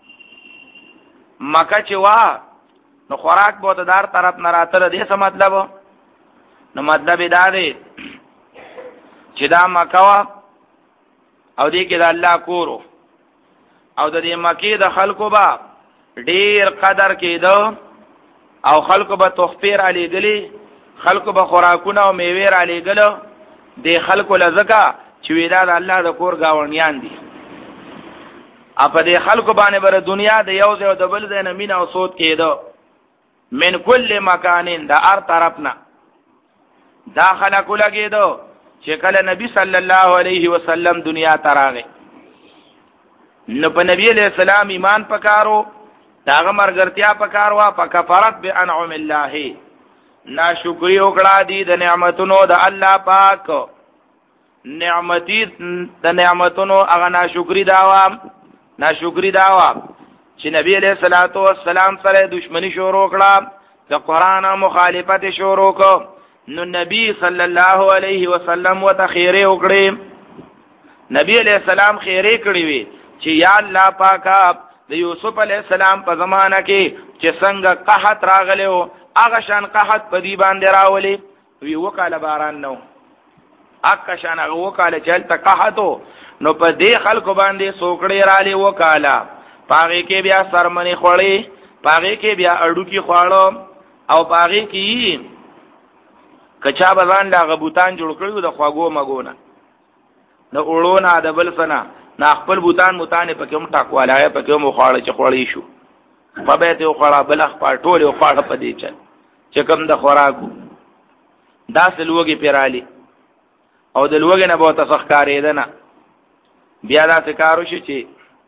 مکه چې وا نو خوراک بوته دار طرف نه راتله دې څه مطلب نو مطلب دا دی چې دا مکه وا او دې کې د الله کورو او د دې مکه د خلکو با ډیر قدر کېدو او خلکو به تخفیر علی گلی خلکو به خوراکونه او میوه علی گلو دې خلکو لزکا چې ویدا د الله د کور گاونیان دي اپ دې خلکو باندې بر دنیا د یو ځای د بل ځای نه مینا او صوت کېدو من کل مکانین د ار طرفنا دا خلکو لګېدو چې کله نبی صلی الله علیه وسلم دنیا تراغه نو په نبی علیہ السلام ایمان پکارو داغه مرګرتیا پکاروا پکفرت بانعم الله ناشکری وکړه دي د نعمتونو د الله پاک نعمتی د نعمتونو هغه ناشکری داوا ناشکری داوا چې نبی علیہ الصلوۃ والسلام سره دشمنی شروع کړه د قران مخالفت شروع کړه نو نبی صلی الله علیه وسلم وتخیره وکړي نبی علیہ السلام خیره کړی وی چې یا الله پاکا د یوسف علیہ السلام په زمانہ کې چې څنګه قحط راغلو هغه شان قحط په دی باندې راولي وی وکاله باران نو اکه شان هغه وکاله چلته قحطو نو په دې خلکو باندې سوکړې رالي وکاله پاغه کې بیا سرمنی خوړې پاغه کې بیا اډو کې خواړو او پاغه کې کچا بزان لا غبوتان جوړ کړو د خواګو مګونه نو اورونه د بل سنا نا خپل بوتان متانه پکې هم ټاکواله پکې هم خوړې چې خوړې شو په به ته خوړه بل خپل ټول خوړه په دې چل چې کوم د خوراکو داس لوګي پیرالي او د لوګي نه به تاسو ښکارې ده نه بیا دا کارو شي چې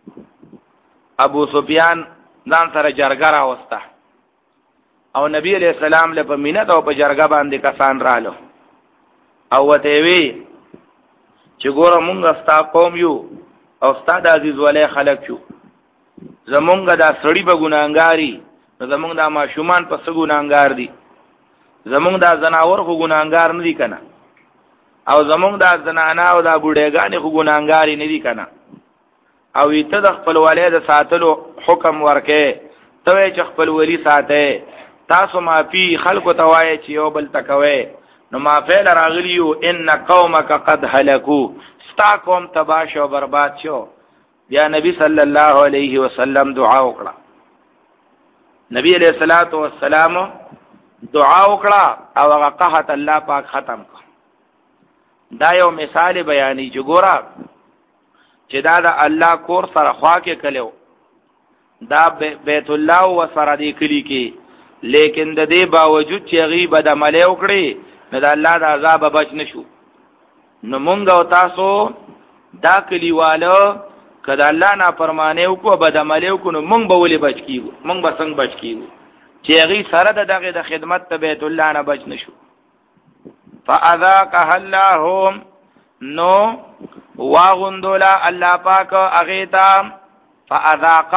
ابو سفیان ځان سره جرګه راوسته او نبی علیہ السلام له پمینه او په جرګه باندې کسان رالو او وته وی چې ګوره مونږ ستا قوم یو او استاد عزیز ولې خلق شو زمونږ دا سړی به ګناګاری زمونږ دا ماشومان په څه ګناګار دي زمونږ دا زناور خو ګناګار نه دي کنه او زمونږ دا زنانا او دا بوډېګانی خو ګناګاری نه دي کنه او ایته د خپل والد ساتلو حکم ورکې ته چې خپل ولی ساته تاسو مافي خلکو توای چې یو بل تکوي نو ما فعل راغلیو ان قومک قد هلكوا ستا قوم تباہ شو برباد شو. بیا نبی صلی الله علیه وسلم دعا وکړه. نبی علیہ الصلوۃ والسلام دعا وکړه او هغه قحط الله پاک ختم کړ. دا یو مثال بیانی چې ګورا چې دا د الله کور سره خوا کې کلو دا بیت الله و سره دی کلی کې، لیکن د دې باوجود چې غیب د عمل وکړي نو د الله د عذاب بچ نشو. نو مونږ او تاسو دا کلیوالو کله الله نه فرمانه وکړو بد عمل وکړو نو مونږ به ولې بچ کیږو؟ مونږ به څنګه بچ کیږو چې غی سره د دغه د خدمت ته بیت الله نه بچ نشو. فاذاقها اللهم نو واغندولا الله پاک اغیتا فاذاق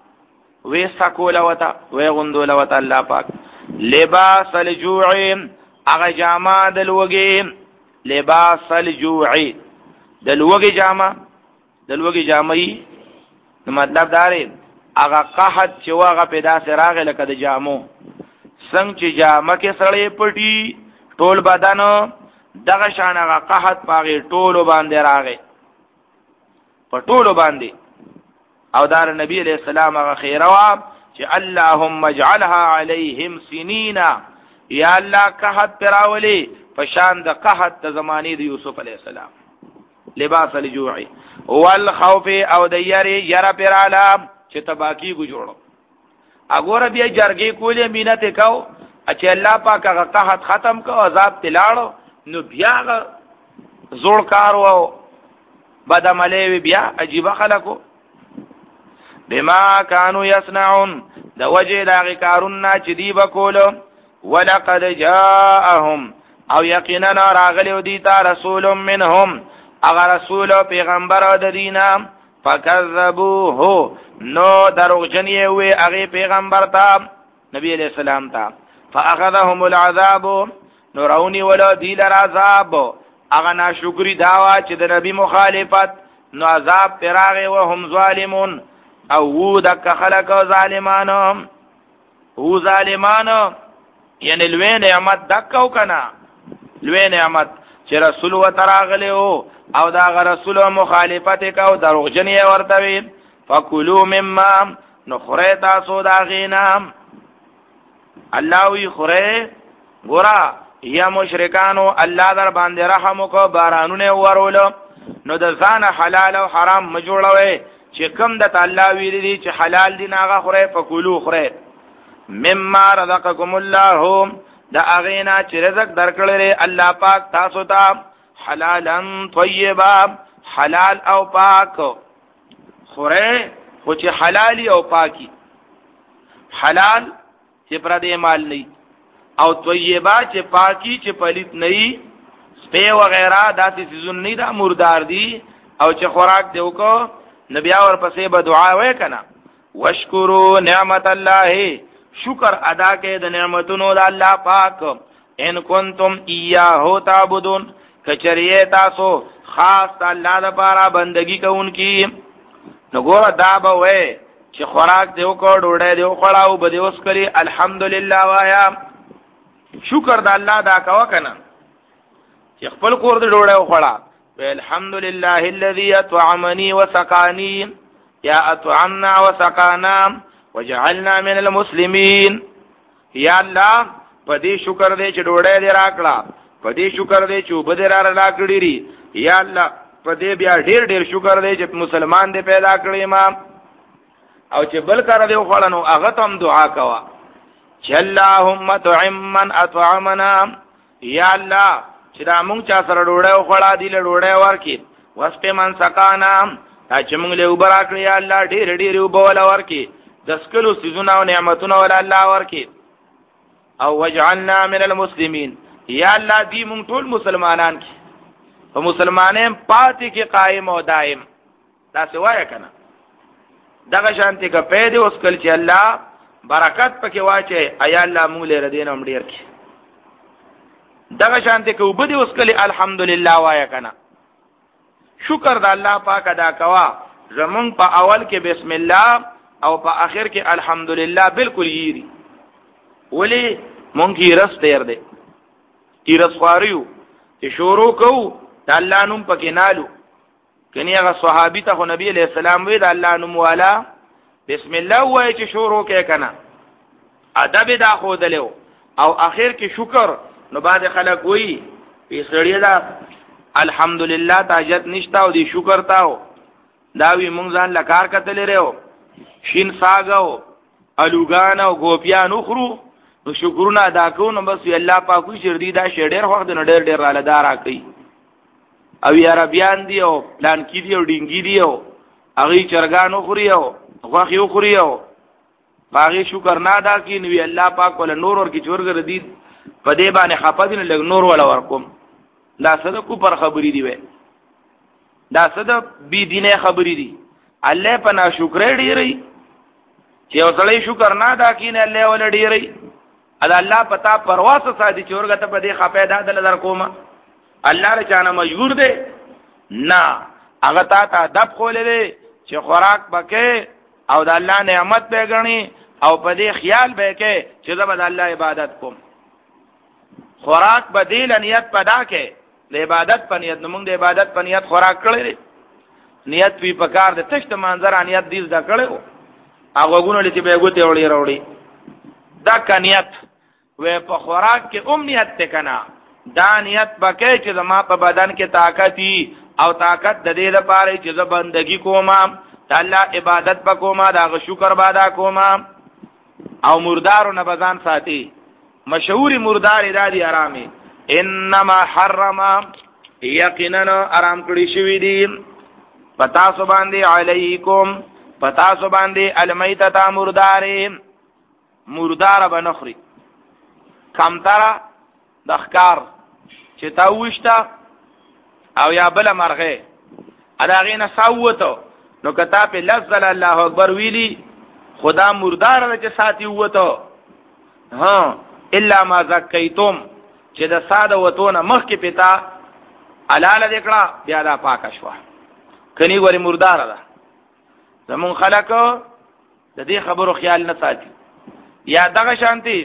وسکول وتا وغندولا وتا الله پاک لباس الجوع اغه جامه دلوګي لباس الجوع دلوګي جامه دلوګي جامه نو مطلب دا دی اغه قحط چې واغه پیدا سراغه لکه د جامو څنګه چې جامه کې سړې پټي ټول بدن دغه شان هغه قحط پاغي ټولو باندې راغی په ټولو باندې. او دار نبی علیہ السلام هغه خیروا چې اللهم اجعلها عليهم سنین، یا الله قحط پراولي په شان د قحط د زمانه د یوسف علیہ السلام. لباس الجوع والخوف او د یری یرا پرالا چې تباکی کو جوړو اګور بیا جرګې کولې مینت کو چې الله پاک هغه قحط ختم کو عذاب تلاړو نو بیا زوړ کار وو بد عملی بیا عجیب خلقو بما كانوا يصنعون د وجه داغی کارون چې دی بکولو. ولقد جاءهم او یقینا راغلی دیتا رسول منهم اغا رسول پیغمبر د دینا فکذبوه نو دروغجنی وی اغی پیغمبر تا نبی علیہ السلام تا فاخذهم العذاب نو رونی ولا دیل عذاب اغا ناشکری داوا چې د نبی مخالفت نو عذاب پراغه وهم ظالمون او وو دک خلق ظالمانو وو ظالمانو یعنی لوی نعمت دکاو کنا لوی نعمت چې رسول و تراغله او دا رسول مخالفت کو دروغجنی ورته فکلوا مما نخره تاسو دا غینا الله وی خره ګورا یا مشرکانو الله در باندې رحم کو بارانونه ورولو نو د ځان حلال او حرام مجوړوي چې کوم د تعالی ویل دي چې حلال دي ناغه خره فکلوا خره مما رزقکم الله دا اغینا چې رزق درکړل الله پاک تاسو ته حلالا طیبا حلال او پاک خوره خو چې حلالي او پاکي حلال چې پر دې مال نه او طیبا چې پاکي چې پلیت نه سپه وغیرہ داسې سيزون نه دا مردار دي او چې خوراک دیو کو نبي اور پسې به دعا وې کنا واشکروا نعمت الله شکر ادا کې د نعمتونو د الله پاک ان کنتم ایاه تعبدون کچریه تاسو خاص الله لپاره بندگی کوونکی نو ګور دا به وې چې خوراک دیو کو ډوډۍ دیو خړاو به دیوس کړي الحمدلله وایا شکر د الله دا کوا کنه چې خپل کور د ډوډۍ خړا الحمدلله الذي اطعمني وسقاني يا اطعمنا وسقانا وجعلنا من المسلمين. یا الله په دې شکر دې چې ډوډۍ دې راکړه، په دې شکر دې چې وبد را راکړې ری، یا الله په دې بیا ډېر ډېر شکر دې چې مسلمان دې پیدا کړې ما او چې بل کار دې وخړنو هغه تم دعا کوا چې اللهم طعم من اطعمنا، یا الله چې دا مونږ چا سره ډوډۍ وخړا دې له ډوډۍ ورکې واسپه من سقانا چې مونږ له وبرا کړې یا الله ډېر ډېر وبول ورکې دسکلو سيزونه او نعمتونه ول الله ورکي او وجعلنا من المسلمين. یا الله دې مونږ ټول مسلمانان کی او مسلمانان پاتې کې قائم او دائم دا سوایا کنه دغه شانتي کا پیدا اوس کل چې الله برکت پکې واچي ایا الله مونږ له ردین هم ډیر کی دغه شانتي کو بده اوس کل الحمدلله وایا کنه شکر د الله پاک ادا کوا زمون په اول کې بسم الله او په اخر کې الحمدلله بالکل یری ولی مونږ یې رس تیر دی تیرس خواریو چې شروع کوو د الله نوم پکې نالو کني هغه صحابي ته نبی علیہ السلام وی د الله نوم والا بسم الله وای چې شروع کې کنه ادب دا خو دلو او اخر کې شکر نو بعد خلک وی په سړی دا الحمدلله تاجت نشتا او دی شکر تاو دا وی مونږ ځان لکار کتل لرو شین ساګو الوګان او ګوپیان خرو نو شکرونه ادا کوو نو بس الله پاک وی شردي دا شډیر وخت نو ډېر ډېر را لدار کوي او عربیان دی او پلان کې دی او ډینګی دی او هغه چرګانو خوري او غوخیو خوري او باغی شکر نه ادا کی نو الله پاک ول نور ور کی چورګر دی په دې باندې خپدین لګ نور ولا ورکوم دا صدقو پر خبرې دی وې دا صدق بی دینه خبرې دی الله په ناشکرې ډیری چې اوسړې شکر نه ادا کین الله ول ډیری ادا الله پتا پرواز سادي چورګه ته په دې خپېدا دل در کومه الله رچانه مجبور دی نه هغه تا ته ادب خولې چې خوراک بکې او د الله نعمت به غني او په دې خیال به کې چې زه به د الله عبادت کوم خوراک بدیل نیت پدا کې د عبادت په نیت موږ د عبادت په نیت خوراک کړی نیت وی پکار د تشت منظر نیت دې ځکړو هغه غوونه لته به غوته وړي وړي دا کنیت و په خوراک کې امنیت ته کنا دا نیت بکې چې زما په بدن کې طاقت او طاقت د دې لپاره چې زه بندگی کوم د الله عبادت وکوم دا شکر بادا کوم او مردارو نه بزان ساتي مشهور مردار ارادي آرامي انما حرم یقینا آرام کړی شوی دی پتا سو باندې علیکم پتا سو باندې المیتتا مردار مردار بنخری کمتره د ښکار چې تا وښتا او یا بل مرغه اداغه نه ساوته نو کتا په لفظ الله اکبر ویلی خدا مردار چې ساتي وته ها الا ما زکیتم چې د ساده وتونه مخ کې پتا حلال دکړه بیا دا پاک شو کني ګوري مردار ده زمون خلک د دې خبرو خیال نه ساتي یا دغه شانتي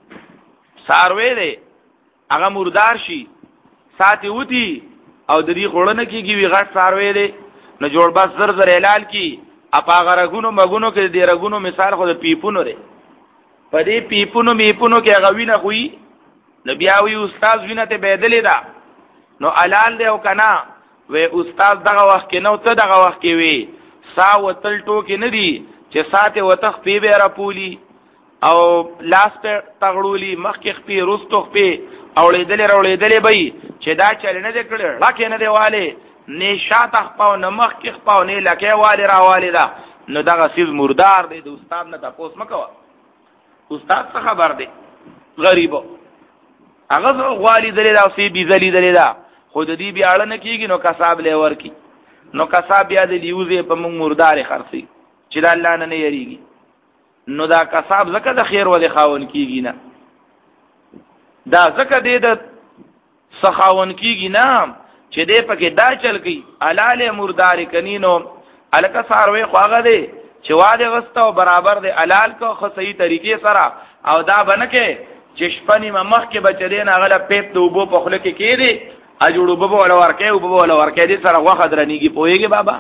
ساروي دی هغه مردار شي ساتي وتی او د دې خورنه کیږي وی غټ ساروي دی نو جوړ بس زر زر اعلان کی اپا غرغونو مګونو کې دی رګونو مثال خو د پیپونو دی په دې پیپونو میپونو کې غوینه خوې نبی اوی استاد وینه ته بدلې دا نو علال دی او کنا و استاد دغه وخت کې نو ته دغه وخت کې وی سا وتل ټوکی نه دی چې ساته وتخ پی به را پولی او لاس ته تغړولی مخ کې خپې روستو خپې او لیدلې ورولیدلې به چې دا چل نه دې کړل لکه نه دیواله نه شاته خپاو نه مخ کې خپاو نه لکه والی را والی دا نو دغه سیز مردار دی د استاد نه تاسو مکو استاد څه خبر دی غریبو هغه والی دلی دا او سی بي زلی دلی دا خود دې بیا اړه نه کیږي نو کساب لور کی نو کساب بیا د لیوزه په موږ مردار خرسي چې د الله نه نه یریږي نو دا کساب زکه د خیر و د خاون کیږي نه دا زکه د سخاون کیږي نه چې دې پکې دا چل کی الاله مردار کنینو الکه ساروي خواغه دی چې واده غستو برابر دی الال کو خو صحیح طریقې سره او دا بنکه چې شپنی مخ کې بچدين هغه پیپ دوبو په خله کې کېدی اجوړو بابا ولا ورکه او بابا ولا ورکه دي سره غوخه درنيږي پويږي بابا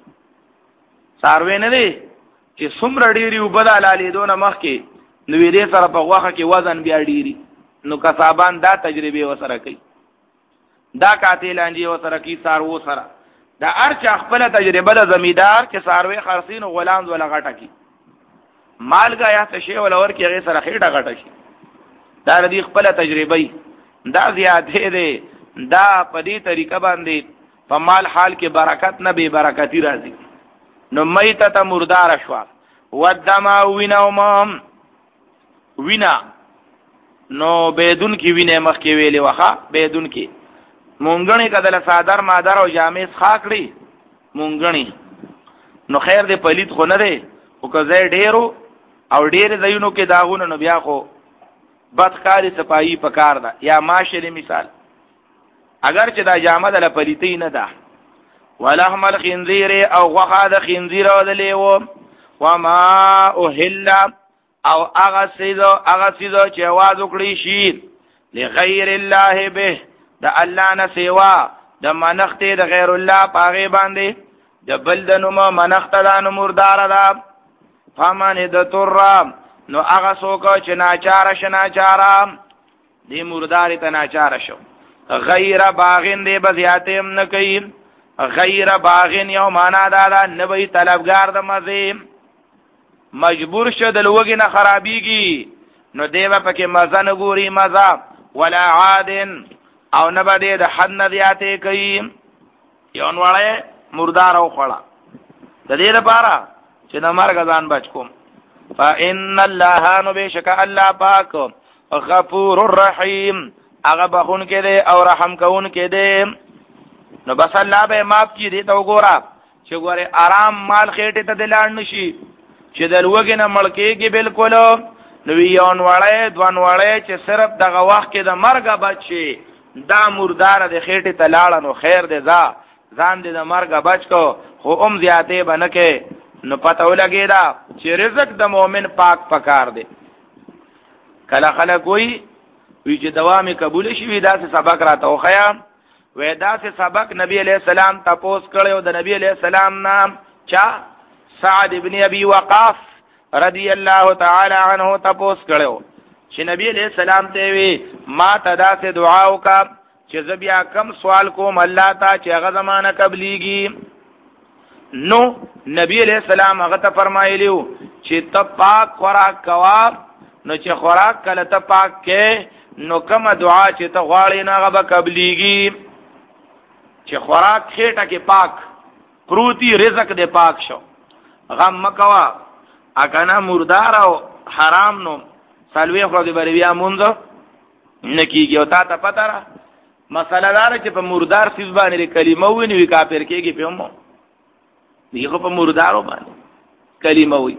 ساروي نه دي چې څومره ډيري وبد علالي دون مخ کې نو دې سره په غوخه کې وزن بیا ډيري نو کسابان دا تجربه وسره کوي دا قاتلانجي وسره کوي سارو سره دا ارچ خپل تجربه د زمیدار چې ساروي خرسین او غلام ولا غټه کی مالګه یا څه شی ولا ورکی غي سره خېټه غټه شي دا د خپل تجربه دا زیاده ده دا په دې طریقه باندې په مال حال کې برکت نه به برکتی راځي نو میتته مردار شوا ودما وینوم وینا نو بدون کې وینه مخ کې ویلې وخه بدون کې مونګنی کدل صادر مادر او جامع خاکړي مونګنی نو خیر دې پلیت خو نه دی او که زې ډیرو او ډیر زینو کې داغونه نو بیا خو بدکاری صفائی پکار ده یا ماشله مثال اگر چې دا جامه د پلیتی نه ده ولحم الخنزير او غوخه د خنزير او د لیو وما اوهلا او هغه سیدو هغه سیدو چې आवाज وکړي شي لغیر الله به د الله نه سیوا د منخت د غیر الله پاغه باندې د بل د نوم منخت د مردار ده فمن د تر نو هغه څوک چې ناچار شناچار دی مردار ته ناچار شو غیر باغین دی بزیاتم نه کوي غیر باغین یو معنا دا نه وي طلبگار د مزه مجبور شو د لوګي نه خرابيږي نو دیو پکې مزه نه ګوري مزه ولا عادن او نه بده د حد نه زیاته کوي یون وړه مردار او خړه د دې لپاره چې د مرګ ځان بچ کوم فإن الله نو بشک الله پاک غفور الرحیم هغه بخون کې دی او رحم کون کې دی نو بس الله به معاف کړي دې ته وګوره چې ګوره آرام مال خېټه ته دلان نشي چې دلوګې نه ملکېږي بالکل نو یون وړه دوان وړه چې صرف دغه وخت کې د مرګ بچي دا مردار د خېټه ته لاړ نو خیر دی ځا ځان دې د مرګ بچ کو خو ام زیاته بنکه نو پته ولګی دا چې رزق د مؤمن پاک پکار دی کله خلک وی وی چې دوامي قبول شي وی دا څه سبق راته وخیا وی دا څه سبق نبی علیہ السلام تاسو کړو د نبی علیہ السلام نام چا سعد ابن ابي وقاص رضی الله تعالی عنہ تاسو کړو چې نبی علیہ السلام ته وی ما تدا سے دعا وکا چې زبیا کم سوال کوم الله تا چې هغه زمانہ قبليږي نو نبی علیہ السلام هغه ته فرمایلیو چې ته پاک خوراک کوا نو چې خوراک کله ته پاک کې نو کومه دعا چې ته غواړې نه هغه به قبليږي چې خوراک خېټه کې پاک پروتي رزق دې پاک شو غم مکوا اګه مردار او حرام نو سالوي خو دې بری بیا مونږ نکیږي او تا ته پته را مسله دار چې په مردار سیس باندې کلمه ویني وی کافر کېږي په مو دیغه په مردارو باندې کلمه وی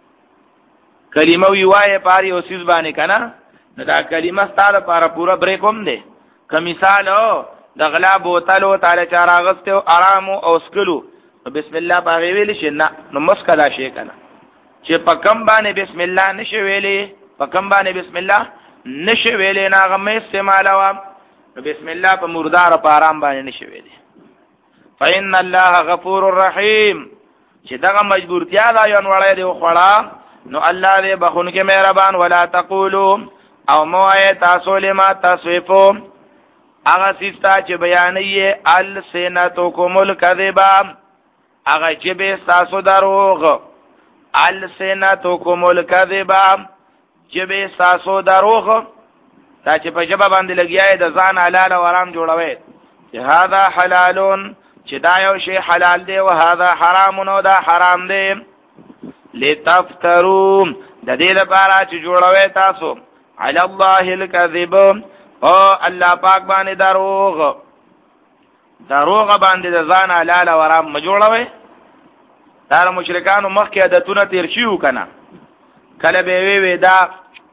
کلمه وی وای پاری او سیس باندې کنه دا کلمه ستاره لپاره پورا بریک هم دی که مثال د غلا بوتل او تعالی چاراغسته او آرام او اسکلو بسم الله باغې ویل شي نه نو مسکدا شي کنه چې په کم باندې بسم الله نشي ویلې په کم باندې بسم الله نشي ویلې نه غمه استعمالوا بسم الله په مردار په آرام باندې نشي ویلې فإن الله غفور الرحیم چې دغه مجبورتیا دا یو وړای دی خوړه نو الله دې بخون کې مهربان ولا تقولوا او موای تاسو لما تصفو هغه سیستا چې بیانې السنتکم الکذبا هغه چې به تاسو دروغ السنتکم الکذبا چې به تاسو دروغ تا چې په جبه باندې لګیای د ځان حلال او حرام جوړوي چې هاذا حلالون چې دا یو شی حلال دی او هاذا حرام نو دا حرام دی لتفتروا د دې لپاره چې جوړوي تاسو علی الله الکذب او الله پاک باندې دروغ دروغ باندې د ځان حلال او حرام مجوړوي دا مشرکانو مخکې عادتونه تیر شيو کنه کله به وی وی دا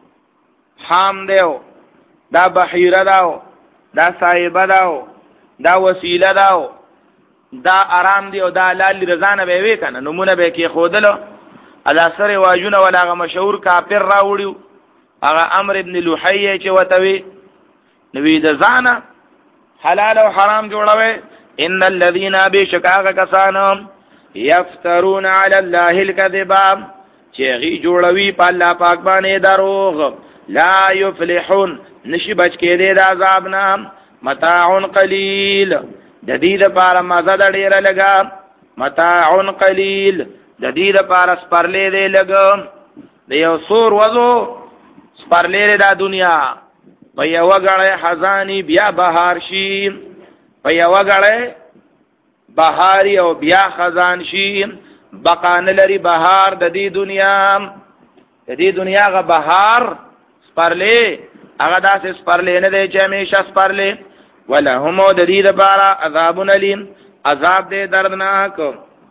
حام دیو دا بحیره داو دا صاحبه داو دا وسیله داو دا آرام دی او دا لال رضانه به وی کنه نمونه به کې خودلو الا سره واجونه ولا غ مشهور کافر راوړیو هغه امر ابن لوحیه چې وتوی نوی د ځانه حلال او حرام جوړوي ان الذين بشکاغ کسان یفترون علی الله الكذب چې غي جوړوي په الله پاک باندې دروغ لا یفلحون نشي بچ کېدې د عذاب نه متاع قلیل د دې لپاره مزه د ډیره لګا متاع قلیل د دې لپاره سپرلې دی لګا د یو سور وځو سپرلې د دنیا په یو غړې خزانی بیا بهار شي په یو غړې بهاري او بیا خزان شي بقان لري بهار د دې دنیا د دې دنیا غ بهار سپرلې هغه داسې سپرلې نه دی چې همیشه سپرلې ولهم د دې لپاره عذاب الیم عذاب دې دردناک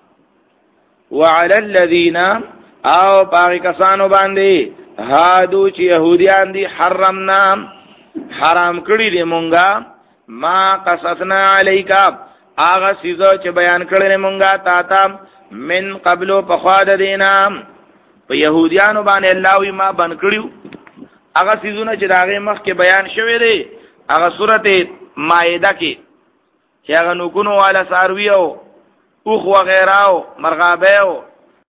وعلى الذين او پاکستانو باندې هادو چې يهوديان دي حرمنا حرام کړی دي مونږه ما قصصنا عليك اغه سيزو چې بیان کړل مونږه تا ته من قبل په خوا د دینام په يهوديانو باندې الله وي ما بن کړیو هغه سيزونه چې داغه مخ کې بیان شوی دی هغه سورته مائده کې چې هغه نو کونو والا ساروي او اوخ وغیرہ او مرغابه او